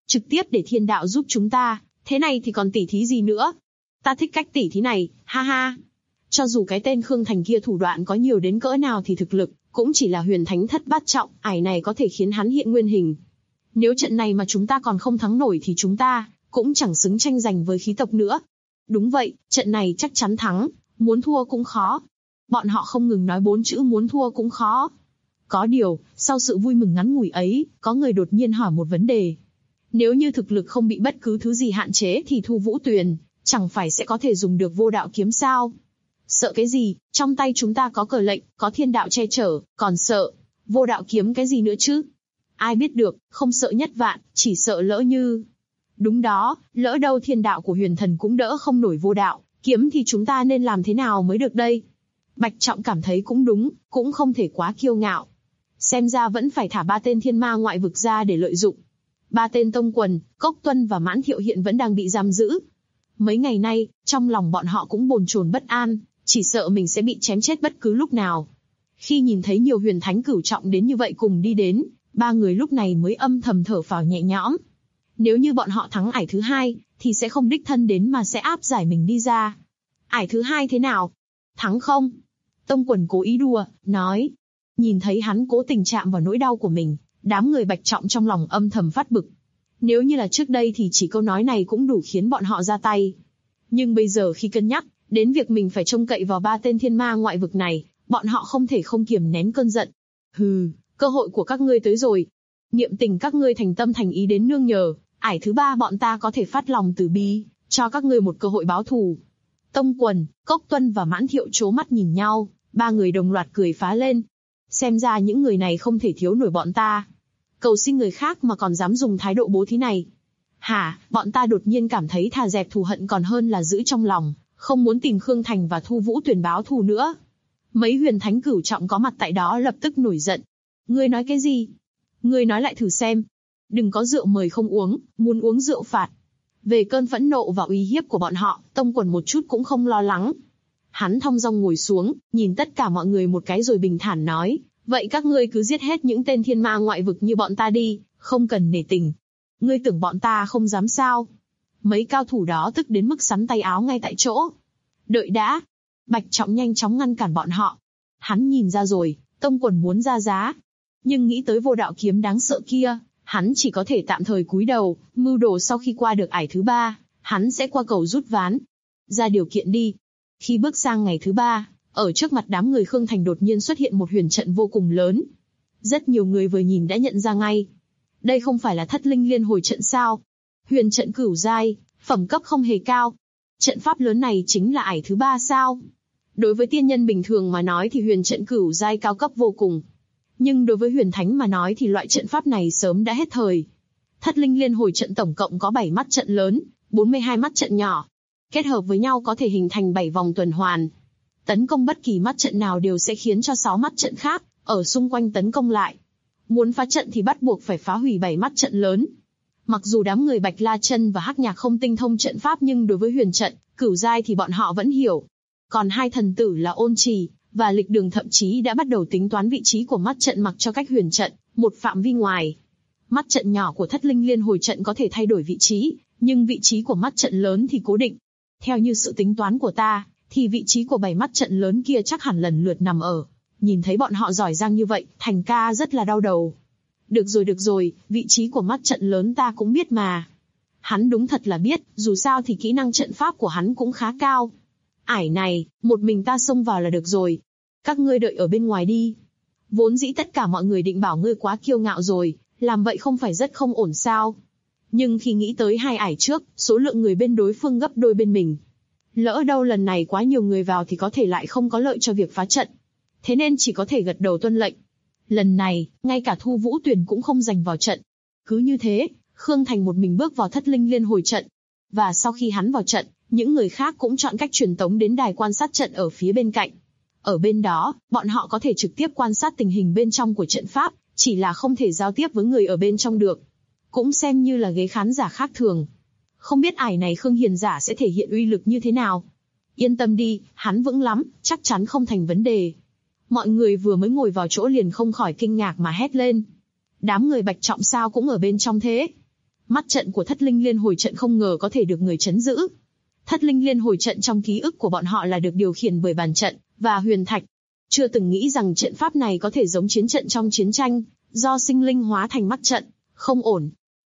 Trực tiếp để thiên đạo giúp chúng ta, thế này thì còn tỉ thí gì nữa. Ta thích cách tỉ thí này, ha ha. Cho dù cái tên Khương Thành kia thủ đoạn có nhiều đến cỡ nào thì thực lực cũng chỉ là huyền thánh thất bát trọng, ải này có thể khiến hắn hiện nguyên hình. Nếu trận này mà chúng ta còn không thắng nổi thì chúng ta cũng chẳng xứng tranh giành với khí tộc nữa. Đúng vậy, trận này chắc chắn thắng, muốn thua cũng khó. Bọn họ không ngừng nói 4 chữ muốn thua cũng khó. Có điều, sau sự vui mừng ngắn ngủi ấy, có người đột nhiên hỏi một vấn đề. Nếu như thực lực không bị bất cứ thứ gì hạn chế thì Thu Vũ Tuyền chẳng phải sẽ có thể dùng được vô đạo kiếm sao? Sợ cái gì, trong tay chúng ta có cờ lệnh, có thiên đạo che chở, còn sợ vô đạo kiếm cái gì nữa chứ? Ai biết được, không sợ nhất vạn, chỉ sợ lỡ như... Đúng đó, lỡ đâu thiên đạo của huyền thần cũng đỡ không nổi vô đạo kiếm thì chúng ta nên làm thế nào mới được đây? Bạch Trọng cảm thấy cũng đúng, cũng không thể quá kiêu ngạo. Xem ra vẫn phải thả 3 tên thiên ma ngoại vực ra để lợi dụng. 3 tên Tông Quần, Cốc Tuân và Mãn Thiệu hiện vẫn đang bị giam giữ. Mấy ngày nay, trong lòng bọn họ cũng bồn chồn bất an, chỉ sợ mình sẽ bị chém chết bất cứ lúc nào. Khi nhìn thấy nhiều huyền thánh cửu trọng đến như vậy cùng đi đến, 3 người lúc này mới âm thầm thở phào nhẹ nhõm. Nếu như bọn họ thắng ải thứ 2, thì sẽ không đích thân đến mà sẽ áp giải mình đi ra. Ải thứ 2 thế nào? Thắng không? Tông Quần cố ý đùa, nói. Nhìn thấy hắn cố tình chạm vào nỗi đau của mình, đám người Bạch Trọng trong lòng âm thầm phát bực. Nếu như là trước đây thì chỉ câu nói này cũng đủ khiến bọn họ ra tay. Nhưng bây giờ khi cân nhắc đến việc mình phải trông cậy vào 3 tên thiên ma ngoại vực này, bọn họ không thể không kiềm nén cơn giận. Hừ, cơ hội của các ngươi tới rồi. Niệm tình các ngươi thành tâm thành ý đến nương nhờ, ải thứ 3 bọn ta có thể phát lòng từ bi, cho các ngươi một cơ hội báo thù. Tông Quần, Cốc Tuân và Mãn Thiệu trố mắt nhìn nhau, 3 người đồng loạt cười phá lên. Xem ra những người này không thể thiếu nổi bọn ta. Cầu xin người khác mà còn dám dùng thái độ bố thí này. Hả, bọn ta đột nhiên cảm thấy thà dẹp thù hận còn hơn là giữ trong lòng, không muốn tìm Khương Thành và Thu Vũ Tuyền báo thù nữa. Mấy huyền thánh cửu trọng có mặt tại đó lập tức nổi giận. Ngươi nói cái gì? Ngươi nói lại thử xem. Đừng có rượu mời không uống, muốn uống rượu phạt. Về cơn phẫn nộ và uy hiếp của bọn họ, Tông Quần một chút cũng không lo lắng. Hắn thong dong ngồi xuống, nhìn tất cả mọi người một cái rồi bình thản nói, vậy các ngươi cứ giết hết những tên thiên ma ngoại vực như bọn ta đi, không cần nể tình. Ngươi tưởng bọn ta không dám sao? Mấy cao thủ đó tức đến mức sắn tay áo ngay tại chỗ. Đợi đã. Bạch Trọng nhanh chóng ngăn cản bọn họ. Hắn nhìn ra rồi, Tông Quần muốn ra giá. Nhưng nghĩ tới vô đạo kiếm đáng sợ kia, hắn chỉ có thể tạm thời cúi đầu, mưu đồ sau khi qua được ải thứ 3, hắn sẽ qua cầu rút ván. Ra điều kiện đi. Khi bước sang ngày thứ 3, ở trước mặt đám người Khương Thành đột nhiên xuất hiện một huyền trận vô cùng lớn. Rất nhiều người vừa nhìn đã nhận ra ngay. Đây không phải là Thất Linh Liên Hồi trận sao? Huyền trận cửu giai, phẩm cấp không hề cao. Trận pháp lớn này chính là ải thứ 3 sao? Đối với tiên nhân bình thường mà nói thì huyền trận cửu giai cao cấp vô cùng. Nhưng đối với huyền thánh mà nói thì loại trận pháp này sớm đã hết thời. Thất Linh Liên Hồi trận tổng cộng có 7 mắt trận lớn, 42 mắt trận nhỏ. Kết hợp với nhau có thể hình thành 7 vòng tuần hoàn. Tấn công bất kỳ mắt trận nào đều sẽ khiến cho 6 mắt trận khác ở xung quanh tấn công lại. Muốn phá trận thì bắt buộc phải phá hủy 7 mắt trận lớn. Mặc dù đám người Bạch La Chân và Hắc Nhạc không tinh thông trận pháp nhưng đối với huyền trận cửu giai thì bọn họ vẫn hiểu. Còn hai thần tử là Ôn Trì và Lịch Đường thậm chí đã bắt đầu tính toán vị trí của mắt trận mặc cho cách huyền trận một phạm vi ngoài. Mắt trận nhỏ của Thất Linh Liên Hồi trận có thể thay đổi vị trí, nhưng vị trí của mắt trận lớn thì cố định. Theo như sự tính toán của ta, thì vị trí của 7 mắt trận lớn kia chắc hẳn lần lượt nằm ở. Nhìn thấy bọn họ giỏi giang như vậy, Thành ca rất là đau đầu. Được rồi, vị trí của mắt trận lớn ta cũng biết mà. Hắn đúng thật là biết, dù sao thì kỹ năng trận pháp của hắn cũng khá cao. Ải này, một mình ta xông vào là được rồi. Các ngươi đợi ở bên ngoài đi. Vốn dĩ tất cả mọi người định bảo ngươi quá kiêu ngạo rồi, làm vậy không phải rất không ổn sao? Nhưng khi nghĩ tới 2 ải trước, số lượng người bên đối phương gấp đôi bên mình. Lỡ đâu lần này quá nhiều người vào thì có thể lại không có lợi cho việc phá trận. Thế nên chỉ có thể gật đầu tuân lệnh. Lần này, ngay cả Thu Vũ Tuyền cũng không giành vào trận. Cứ như thế, Khương Thành một mình bước vào Thất Linh Liên Hồi trận. Và sau khi hắn vào trận, những người khác cũng chọn cách truyền tống đến đài quan sát trận ở phía bên cạnh. Ở bên đó, bọn họ có thể trực tiếp quan sát tình hình bên trong của trận pháp, chỉ là không thể giao tiếp với người ở bên trong được. Cũng xem như là ghế khán giả khác thường. Không biết ải này Khương Hiền giả sẽ thể hiện uy lực như thế nào. Yên tâm đi, hắn vững lắm, chắc chắn không thành vấn đề. Mọi người vừa mới ngồi vào chỗ liền không khỏi kinh ngạc mà hét lên. Đám người Bạch Trọng sao cũng ở bên trong thế? mắt trận của Thất Linh Liên Hồi trận không ngờ có thể được người trấn giữ. Thất Linh Liên Hồi trận trong ký ức của bọn họ là được điều khiển bởi bàn trận và huyền thạch. Chưa từng nghĩ rằng trận pháp này có thể giống chiến trận trong chiến tranh, do sinh linh hóa thành mắt trận. Không ổn.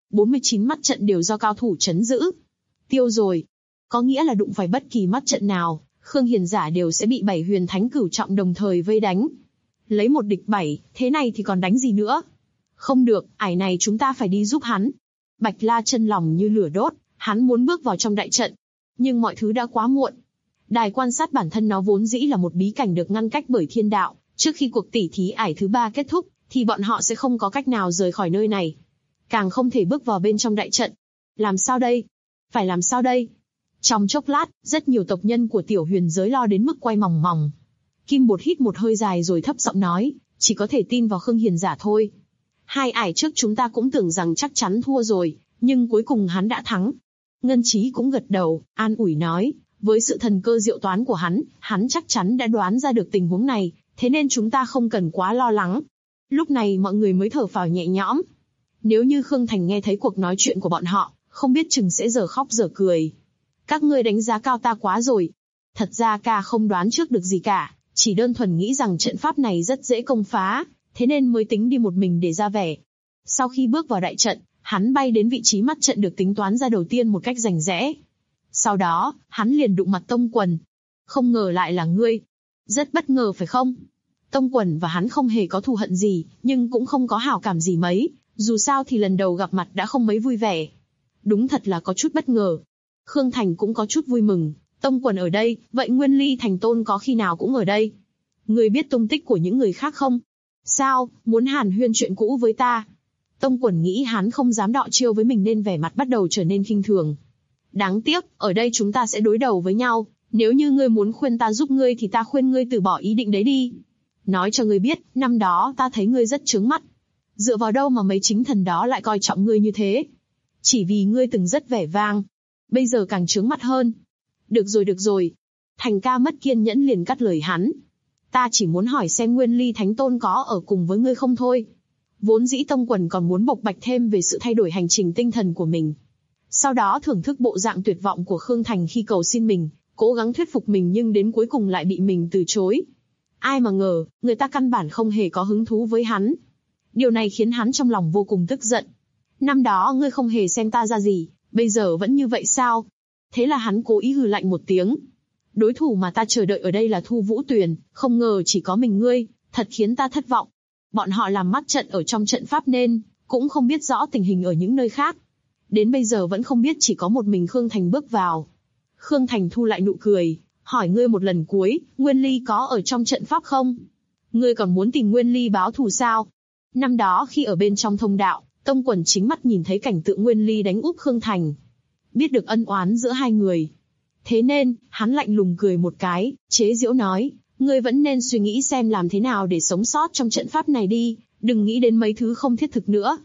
49 mắt trận đều do cao thủ trấn giữ. Tiêu rồi. Có nghĩa là đụng phải bất kỳ mắt trận nào, Khương Hiền Giả đều sẽ bị 7 huyền thánh cửu trọng đồng thời vây đánh. Lấy 1 địch 7, thế này thì còn đánh gì nữa? Không được, ải này chúng ta phải đi giúp hắn. Bạch La chân lòng như lửa đốt, hắn muốn bước vào trong đại trận. Nhưng mọi thứ đã quá muộn. Đài quan sát bản thân nó vốn dĩ là một bí cảnh được ngăn cách bởi thiên đạo. Trước khi cuộc tỉ thí ải thứ 3 kết thúc, thì bọn họ sẽ không có cách nào rời khỏi nơi này. Càng không thể bước vào bên trong đại trận. Làm sao đây? Phải làm sao đây? Trong chốc lát, rất nhiều tộc nhân của tiểu huyền giới lo đến mức quay mòng mòng. Kim Bột hít một hơi dài rồi thấp giọng nói, chỉ có thể tin vào Khương Hiền Giả thôi. 2 ải trước chúng ta cũng tưởng rằng chắc chắn thua rồi, nhưng cuối cùng hắn đã thắng. Ngân Trí cũng gật đầu, an ủi nói, với sự thần cơ diệu toán của hắn chắc chắn đã đoán ra được tình huống này, thế nên chúng ta không cần quá lo lắng. Lúc này mọi người mới thở phào nhẹ nhõm. Nếu như Khương Thành nghe thấy cuộc nói chuyện của bọn họ, không biết chừng sẽ giờ khóc giờ cười. Các ngươi đánh giá cao ta quá rồi. Thật ra ca không đoán trước được gì cả, chỉ đơn thuần nghĩ rằng trận pháp này rất dễ công phá, thế nên mới tính đi một mình để ra vẻ. Sau khi bước vào đại trận, hắn bay đến vị trí mắt trận được tính toán ra đầu tiên một cách rành rẽ. Sau đó, hắn liền đụng mặt Tông Quần. Không ngờ lại là ngươi. Rất bất ngờ phải không? Tông Quần và hắn không hề có thù hận gì, nhưng cũng không có hảo cảm gì mấy, dù sao thì lần đầu gặp mặt đã không mấy vui vẻ. Đúng thật là có chút bất ngờ. Khương Thành cũng có chút vui mừng, Tông Quần ở đây, vậy Nguyên Ly Thành Tôn có khi nào cũng ở đây? Ngươi biết tung tích của những người khác không? Sao, muốn hàn huyên chuyện cũ với ta? Tông Quần nghĩ hắn không dám đọ chiêu với mình nên vẻ mặt bắt đầu trở nên khinh thường. Đáng tiếc, ở đây chúng ta sẽ đối đầu với nhau, nếu như ngươi muốn khuyên ta giúp ngươi thì ta khuyên ngươi từ bỏ ý định đấy đi. Nói cho ngươi biết, năm đó ta thấy ngươi rất chướng mắt. Dựa vào đâu mà mấy chính thần đó lại coi trọng ngươi như thế? Chỉ vì ngươi từng rất vẻ vang, bây giờ càng chướng mắt hơn. Được rồi. Thành ca mất kiên nhẫn liền cắt lời hắn. Ta chỉ muốn hỏi xem Nguyên Ly Thánh Tôn có ở cùng với ngươi không thôi. Vốn dĩ Tông Quần còn muốn bộc bạch thêm về sự thay đổi hành trình tinh thần của mình. Sau đó thưởng thức bộ dạng tuyệt vọng của Khương Thành khi cầu xin mình, cố gắng thuyết phục mình nhưng đến cuối cùng lại bị mình từ chối. Ai mà ngờ, người ta căn bản không hề có hứng thú với hắn. Điều này khiến hắn trong lòng vô cùng tức giận. Năm đó ngươi không hề xem ta ra gì, bây giờ vẫn như vậy sao? Thế là hắn cố ý hừ lạnh một tiếng. Đối thủ mà ta chờ đợi ở đây là Thu Vũ Tuyền, không ngờ chỉ có mình ngươi, thật khiến ta thất vọng. Bọn họ làm mắt trận ở trong trận pháp nên cũng không biết rõ tình hình ở những nơi khác. Đến bây giờ vẫn không biết chỉ có một mình Khương Thành bước vào. Khương Thành thu lại nụ cười, hỏi ngươi một lần cuối, Nguyên Ly có ở trong trận pháp không? Ngươi còn muốn tìm Nguyên Ly báo thù sao? Năm đó khi ở bên trong thông đạo, Tông Quần chính mắt nhìn thấy cảnh tượng Nguyên Ly đánh úp Khương Thành. Biết được ân oán giữa hai người. Thế nên, hắn lạnh lùng cười một cái, chế giễu nói, ngươi vẫn nên suy nghĩ xem làm thế nào để sống sót trong trận pháp này đi, đừng nghĩ đến mấy thứ không thiết thực nữa.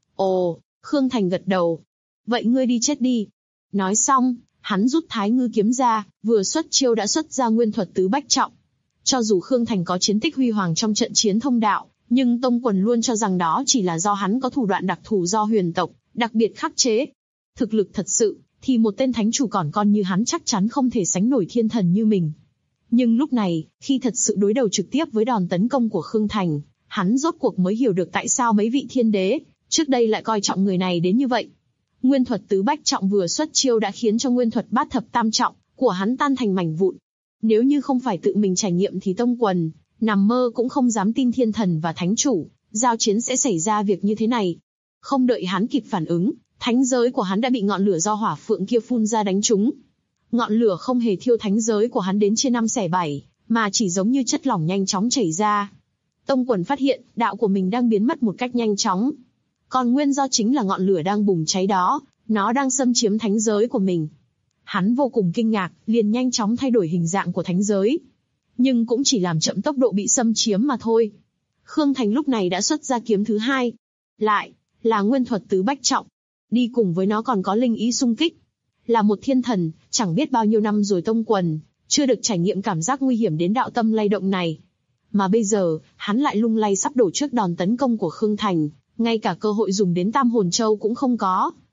Ồ, Khương Thành gật đầu. Vậy ngươi đi chết đi. Nói xong, hắn rút Thái Ngư kiếm ra, vừa xuất chiêu đã xuất ra nguyên thuật tứ bách trọng. Cho dù Khương Thành có chiến tích huy hoàng trong trận chiến thông đạo, nhưng Tông Quần luôn cho rằng đó chỉ là do hắn có thủ đoạn đặc thù do huyền tộc, đặc biệt khắc chế. Thực lực thật sự, thì một tên thánh chủ còn con như hắn chắc chắn không thể sánh nổi thiên thần như mình. Nhưng lúc này, khi thật sự đối đầu trực tiếp với đòn tấn công của Khương Thành, hắn rốt cuộc mới hiểu được tại sao mấy vị thiên đế, trước đây lại coi trọng người này đến như vậy. Nguyên thuật tứ bách trọng vừa xuất chiêu đã khiến cho nguyên thuật bát thập tam trọng của hắn tan thành mảnh vụn. Nếu như không phải tự mình trải nghiệm thì Tông Quần nằm mơ cũng không dám tin thiên thần và thánh chủ giao chiến sẽ xảy ra việc như thế này. Không đợi hắn kịp phản ứng, thánh giới của hắn đã bị ngọn lửa do hỏa phượng kia phun ra đánh trúng. Ngọn lửa không hề thiêu thánh giới của hắn đến chia 5 xẻ 7, mà chỉ giống như chất lỏng nhanh chóng chảy ra. Tông Quần phát hiện đạo của mình đang biến mất một cách nhanh chóng. Còn nguyên do chính là ngọn lửa đang bùng cháy đó, nó đang xâm chiếm thánh giới của mình. Hắn vô cùng kinh ngạc, liền nhanh chóng thay đổi hình dạng của thánh giới. Nhưng cũng chỉ làm chậm tốc độ bị xâm chiếm mà thôi. Khương Thành lúc này đã xuất ra kiếm thứ hai. Lại, là nguyên thuật tứ bách trọng. Đi cùng với nó còn có linh ý xung kích. Là một thiên thần, chẳng biết bao nhiêu năm rồi Tông Quần chưa được trải nghiệm cảm giác nguy hiểm đến đạo tâm lay động này. Mà bây giờ, hắn lại lung lay sắp đổ trước đòn tấn công của Khương Thành, ngay cả cơ hội dùng đến Tam Hồn Châu cũng không có.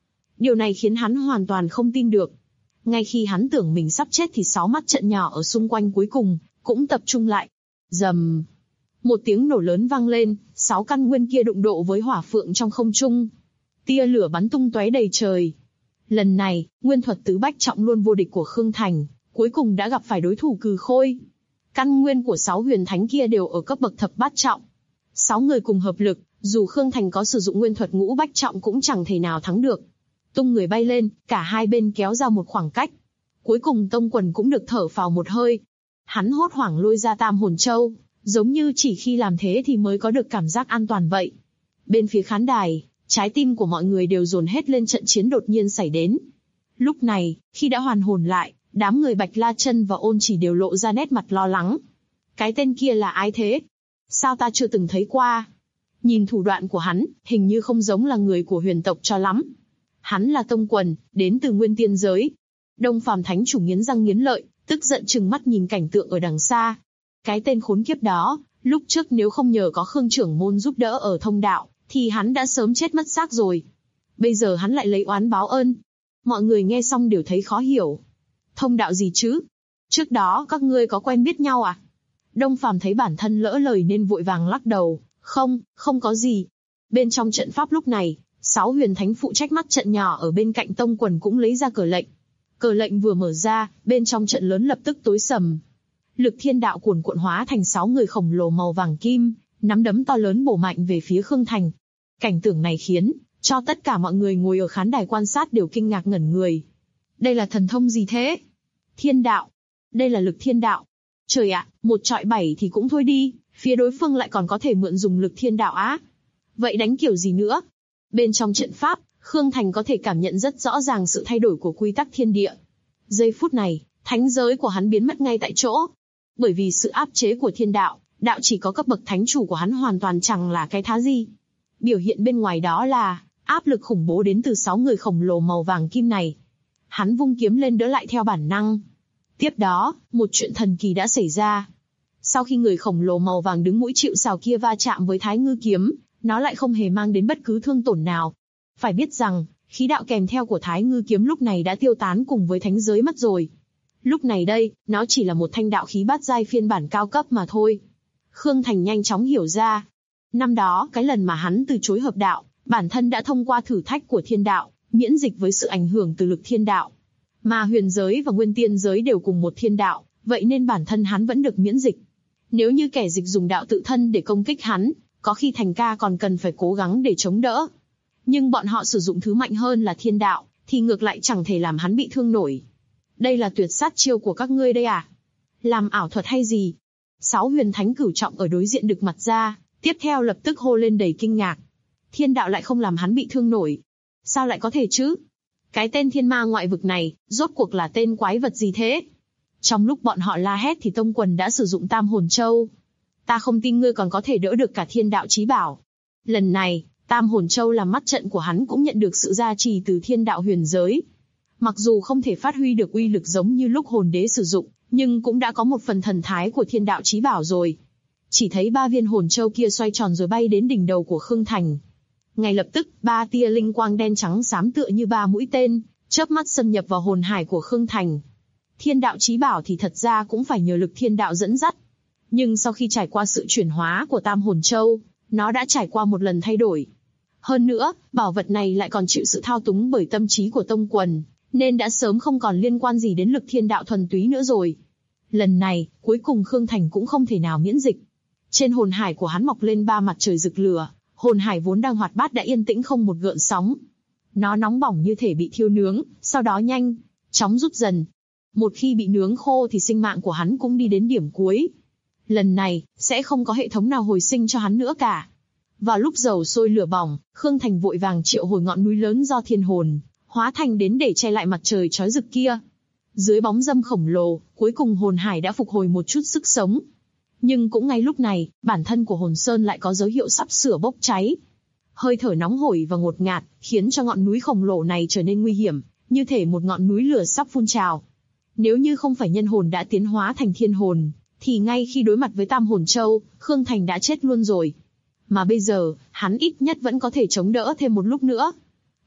Điều này khiến hắn hoàn toàn không tin được. Ngay khi hắn tưởng mình sắp chết thì 6 mắt trận nhỏ ở xung quanh cuối cùng cũng tập trung lại. Rầm. Một tiếng nổ lớn vang lên, 6 căn nguyên kia đụng độ với hỏa phượng trong không trung. Tia lửa bắn tung tóe đầy trời. Lần này, nguyên thuật tứ bách trọng luôn vô địch của Khương Thành, cuối cùng đã gặp phải đối thủ Cừ Khôi. Căn nguyên của 6 huyền thánh kia đều ở cấp bậc thập bát trọng. 6 người cùng hợp lực, dù Khương Thành có sử dụng nguyên thuật ngũ bách trọng cũng chẳng thể nào thắng được. Tung người bay lên, cả hai bên kéo ra một khoảng cách. Cuối cùng Tông Quần cũng được thở phào một hơi. Hắn hốt hoảng lôi ra Tam Hồn Châu, giống như chỉ khi làm thế thì mới có được cảm giác an toàn vậy. Bên phía khán đài, trái tim của mọi người đều dồn hết lên trận chiến đột nhiên xảy đến. Lúc này, khi đã hoàn hồn lại, đám người Bạch La Chân và Ôn Chỉ đều lộ ra nét mặt lo lắng. Cái tên kia là ai thế? Sao ta chưa từng thấy qua? Nhìn thủ đoạn của hắn, hình như không giống là người của huyền tộc cho lắm. Hắn là Tông Quần, đến từ Nguyên Tiên giới. Đông Phàm Thánh Chủ nghiến răng nghiến lợi, tức giận trừng mắt nhìn cảnh tượng ở đằng xa. Cái tên khốn kiếp đó, lúc trước nếu không nhờ có Khương trưởng môn giúp đỡ ở thông đạo, thì hắn đã sớm chết mất xác rồi. Bây giờ hắn lại lấy oán báo ơn. Mọi người nghe xong đều thấy khó hiểu. Thông đạo gì chứ? Trước đó các ngươi có quen biết nhau à? Đông Phàm thấy bản thân lỡ lời nên vội vàng lắc đầu. Không có gì. Bên trong trận pháp lúc này, 6 huyền thánh phụ trách mắt trận nhỏ ở bên cạnh Tông Quần cũng lấy ra cờ lệnh. Cờ lệnh vừa mở ra, bên trong trận lớn lập tức tối sầm. Lực thiên đạo cuồn cuộn hóa thành 6 người khổng lồ màu vàng kim, nắm đấm to lớn bổ mạnh về phía Khương Thành. Cảnh tượng này khiến cho tất cả mọi người ngồi ở khán đài quan sát đều kinh ngạc ngẩn người. Đây là thần thông gì thế? Thiên đạo. Đây là lực thiên đạo. Trời ạ, 1 chọi 7 thì cũng thôi đi, phía đối phương lại còn có thể mượn dùng lực thiên đạo á. Vậy đánh kiểu gì nữa? Bên trong trận pháp, Khương Thành có thể cảm nhận rất rõ ràng sự thay đổi của quy tắc thiên địa. Giây phút này, thánh giới của hắn biến mất ngay tại chỗ. Bởi vì sự áp chế của thiên đạo, đạo chỉ có cấp bậc thánh chủ của hắn hoàn toàn chẳng là cái thá gì. Biểu hiện bên ngoài đó là áp lực khủng bố đến từ 6 người khổng lồ màu vàng kim này. Hắn vung kiếm lên đỡ lại theo bản năng. Tiếp đó, một chuyện thần kỳ đã xảy ra. Sau khi người khổng lồ màu vàng đứng mũi chịu sào kia va chạm với Thái Ngư kiếm, nó lại không hề mang đến bất cứ thương tổn nào. Phải biết rằng, khí đạo kèm theo của Thái Ngư kiếm lúc này đã tiêu tán cùng với thánh giới mất rồi. Lúc này đây, nó chỉ là một thanh đạo khí bát giai phiên bản cao cấp mà thôi. Khương Thành nhanh chóng hiểu ra. Năm đó, cái lần mà hắn từ chối hợp đạo, bản thân đã thông qua thử thách của thiên đạo, miễn dịch với sự ảnh hưởng từ lực thiên đạo. Mà huyền giới và nguyên tiên giới đều cùng một thiên đạo, vậy nên bản thân hắn vẫn được miễn dịch. Nếu như kẻ dịch dùng đạo tự thân để công kích hắn, có khi Thành ca còn cần phải cố gắng để chống đỡ. Nhưng bọn họ sử dụng thứ mạnh hơn là thiên đạo, thì ngược lại chẳng thể làm hắn bị thương nổi. Đây là tuyệt sát chiêu của các ngươi đây à? Làm ảo thuật hay gì? 6 huyền thánh cửu trọng ở đối diện đực mặt ra, tiếp theo lập tức hô lên đầy kinh ngạc. Thiên đạo lại không làm hắn bị thương nổi. Sao lại có thể chứ? Cái tên thiên ma ngoại vực này, rốt cuộc là tên quái vật gì thế? Trong lúc bọn họ la hét thì Tông Quần đã sử dụng Tam Hồn Châu. Ta không tin ngươi còn có thể đỡ được cả thiên đạo chí bảo. Lần này, Tam Hồn Châu làm mắt trận của hắn cũng nhận được sự gia trì từ thiên đạo huyền giới. Mặc dù không thể phát huy được uy lực giống như lúc hồn đế sử dụng, nhưng cũng đã có một phần thần thái của thiên đạo chí bảo rồi. Chỉ thấy 3 viên hồn châu kia xoay tròn rồi bay đến đỉnh đầu của Khương Thành. Ngay lập tức, 3 tia linh quang đen trắng xám tựa như 3 mũi tên, chớp mắt xâm nhập vào hồn hải của Khương Thành. Thiên đạo chí bảo thì thật ra cũng phải nhờ lực thiên đạo dẫn dắt. Nhưng sau khi trải qua sự chuyển hóa của Tam Hồn Châu, nó đã trải qua một lần thay đổi. Hơn nữa, bảo vật này lại còn chịu sự thao túng bởi tâm trí của Tông Quần, nên đã sớm không còn liên quan gì đến lực thiên đạo thuần túy nữa rồi. Lần này, cuối cùng Khương Thành cũng không thể nào miễn dịch. Trên hồn hải của hắn mọc lên 3 mặt trời rực lửa, hồn hải vốn đang hoạt bát đã yên tĩnh không một gợn sóng. Nó nóng bỏng như thể bị thiêu nướng, sau đó nhanh chóng rút dần. Một khi bị nướng khô thì sinh mạng của hắn cũng đi đến điểm cuối. Lần này, sẽ không có hệ thống nào hồi sinh cho hắn nữa cả. Vào lúc dầu sôi lửa bỏng, Khương Thành vội vàng triệu hồi ngọn núi lớn do thiên hồn hóa thành đến để che lại mặt trời chói rực kia. Dưới bóng râm khổng lồ, cuối cùng hồn hải đã phục hồi một chút sức sống. Nhưng cũng ngay lúc này, bản thân của hồn sơn lại có dấu hiệu sắp sửa bốc cháy. Hơi thở nóng hổi và ngột ngạt, khiến cho ngọn núi khổng lồ này trở nên nguy hiểm, như thể một ngọn núi lửa sắp phun trào. Nếu như không phải nhân hồn đã tiến hóa thành thiên hồn, thì ngay khi đối mặt với Tam Hồn Châu, Khương Thành đã chết luôn rồi. Mà bây giờ, hắn ít nhất vẫn có thể chống đỡ thêm một lúc nữa.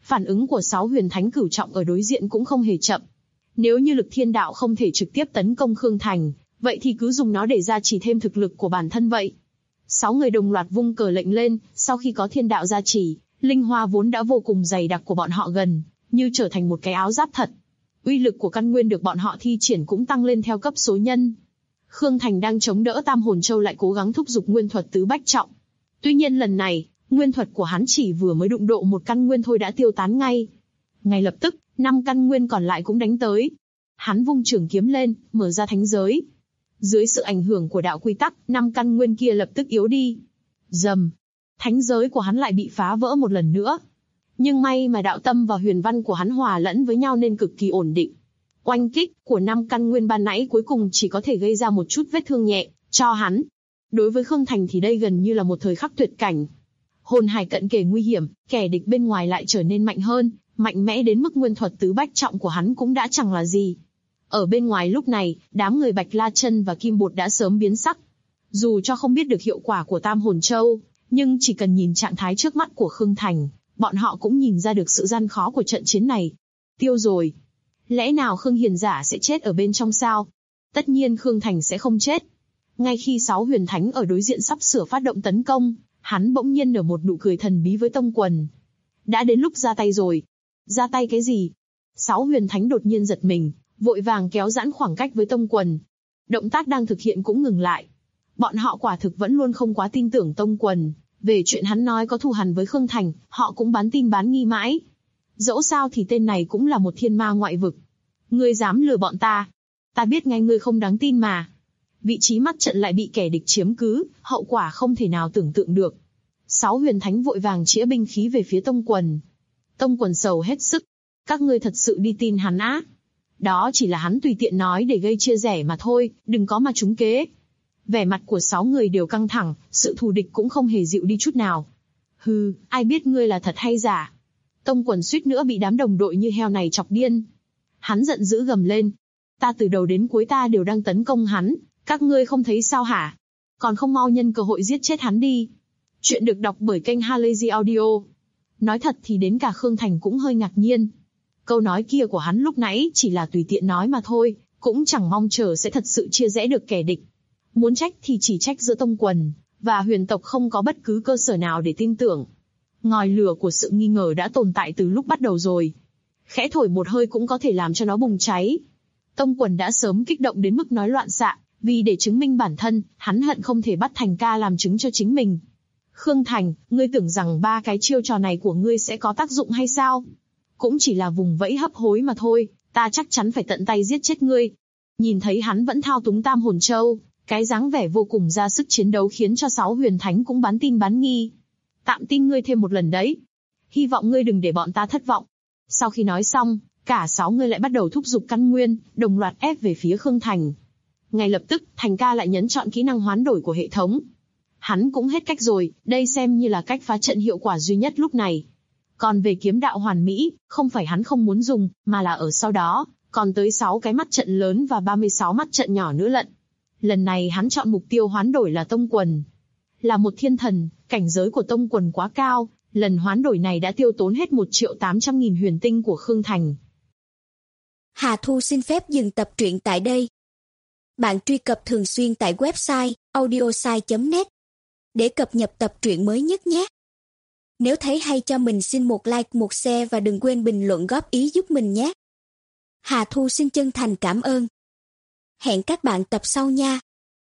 Phản ứng của 6 huyền thánh cửu trọng ở đối diện cũng không hề chậm. Nếu như lực thiên đạo không thể trực tiếp tấn công Khương Thành, vậy thì cứ dùng nó để gia trì thêm thực lực của bản thân vậy. 6 người đồng loạt vung cờ lệnh lên, sau khi có thiên đạo gia trì, linh hoa vốn đã vô cùng dày đặc của bọn họ gần như trở thành một cái áo giáp thật. Uy lực của căn nguyên được bọn họ thi triển cũng tăng lên theo cấp số nhân. Khương Thành đang chống đỡ Tam Hồn Châu lại cố gắng thúc giục nguyên thuật tứ bách trọng. Tuy nhiên lần này, nguyên thuật của hắn chỉ vừa mới đụng độ một căn nguyên thôi đã tiêu tán ngay. Ngay lập tức, 5 căn nguyên còn lại cũng đánh tới. Hắn vung trường kiếm lên, mở ra thánh giới. Dưới sự ảnh hưởng của đạo quy tắc, 5 căn nguyên kia lập tức yếu đi. Rầm, thánh giới của hắn lại bị phá vỡ một lần nữa. Nhưng may mà đạo tâm và huyền văn của hắn hòa lẫn với nhau nên cực kỳ ổn định. Oanh kích của 5 căn nguyên ban nãy cuối cùng chỉ có thể gây ra một chút vết thương nhẹ cho hắn. Đối với Khương Thành thì đây gần như là một thời khắc tuyệt cảnh. Hồn hải cận kề nguy hiểm, kẻ địch bên ngoài lại trở nên mạnh hơn, mạnh mẽ đến mức nguyên thuật tứ bách trọng của hắn cũng đã chẳng là gì. Ở bên ngoài lúc này, đám người Bạch La Chân và Kim Bột đã sớm biến sắc. Dù cho không biết được hiệu quả của Tam Hồn Châu, nhưng chỉ cần nhìn trạng thái trước mắt của Khương Thành, bọn họ cũng nhìn ra được sự gian khó của trận chiến này. Tiêu rồi. Lẽ nào Khương Hiền Giả sẽ chết ở bên trong sao? Tất nhiên Khương Thành sẽ không chết. Ngay khi 6 huyền thánh ở đối diện sắp sửa phát động tấn công, hắn bỗng nhiên nở một nụ cười thần bí với Tông Quần. Đã đến lúc ra tay rồi. Ra tay cái gì? 6 huyền thánh đột nhiên giật mình, vội vàng kéo giãn khoảng cách với Tông Quần. Động tác đang thực hiện cũng ngừng lại. Bọn họ quả thực vẫn luôn không quá tin tưởng Tông Quần. Về chuyện hắn nói có thù hằn với Khương Thành, họ cũng bán tin bán nghi mãi. Dẫu sao thì tên này cũng là một thiên ma ngoại vực. Ngươi dám lừa bọn ta? Ta biết ngay ngươi không đáng tin mà. Vị trí mắt trận lại bị kẻ địch chiếm cứ, hậu quả không thể nào tưởng tượng được. 6 huyền thánh vội vàng chĩa binh khí về phía Tông Quần. Tông Quần sầu hết sức. Các ngươi thật sự đi tin hắn á? Đó chỉ là hắn tùy tiện nói để gây chia rẽ mà thôi, đừng có mà trúng kế. Vẻ mặt của 6 người đều căng thẳng, sự thù địch cũng không hề dịu đi chút nào. Hừ, ai biết ngươi là thật hay giả? Tông Quần suýt nữa bị đám đồng đội như heo này chọc điên. Hắn giận dữ gầm lên. Ta từ đầu đến cuối ta đều đang tấn công hắn, các ngươi không thấy sao hả? Còn không mau nhân cơ hội giết chết hắn đi. Chuyện được đọc bởi kênh Halazy Audio. Nói thật thì đến cả Khương Thành cũng hơi ngạc nhiên. Câu nói kia của hắn lúc nãy chỉ là tùy tiện nói mà thôi, cũng chẳng mong chờ sẽ thật sự chia rẽ được kẻ địch. Muốn trách thì chỉ trách giữa Tông Quần và huyền tộc không có bất cứ cơ sở nào để tin tưởng. Ngòi lửa của sự nghi ngờ đã tồn tại từ lúc bắt đầu rồi. Khẽ thổi một hơi cũng có thể làm cho nó bùng cháy. Tông Quần đã sớm kích động đến mức nói loạn xạ, vì để chứng minh bản thân, hắn hận không thể bắt Thành ca làm chứng cho chính mình. Khương Thành, ngươi tưởng rằng 3 cái chiêu trò này của ngươi sẽ có tác dụng hay sao? Cũng chỉ là vùng vẫy hấp hối mà thôi, ta chắc chắn phải tận tay giết chết ngươi. Nhìn thấy hắn vẫn thao túng Tam Hồn Châu, cái dáng vẻ vô cùng ra sức chiến đấu khiến cho 6 huyền thánh cũng bán tin bán nghi. Tạm tin ngươi thêm một lần đấy. Hy vọng ngươi đừng để bọn ta thất vọng. Sau khi nói xong, cả 6 người lại bắt đầu thúc giục căn nguyên, đồng loạt ép về phía Khương Thành. Ngay lập tức, Thành ca lại nhấn chọn kỹ năng hoán đổi của hệ thống. Hắn cũng hết cách rồi, đây xem như là cách phá trận hiệu quả duy nhất lúc này. Còn về kiếm đạo hoàn mỹ, không phải hắn không muốn dùng, mà là ở sau đó, còn tới 6 cái mắt trận lớn và 36 mắt trận nhỏ nữa lận. Lần này hắn chọn mục tiêu hoán đổi là Tông Quần. Là một thiên thần, cảnh giới của Tông Quần quá cao, lần hoán đổi này đã tiêu tốn hết 1.800.000 huyền tinh của Khương Thành. Hà Thu xin phép dừng tập truyện tại đây. Bạn truy cập thường xuyên tại website audiosai.net để cập nhật tập truyện mới nhất nhé. Nếu thấy hay cho mình xin một like, một share và đừng quên bình luận góp ý giúp mình nhé. Hà Thu xin chân thành cảm ơn. Hẹn các bạn tập sau nha.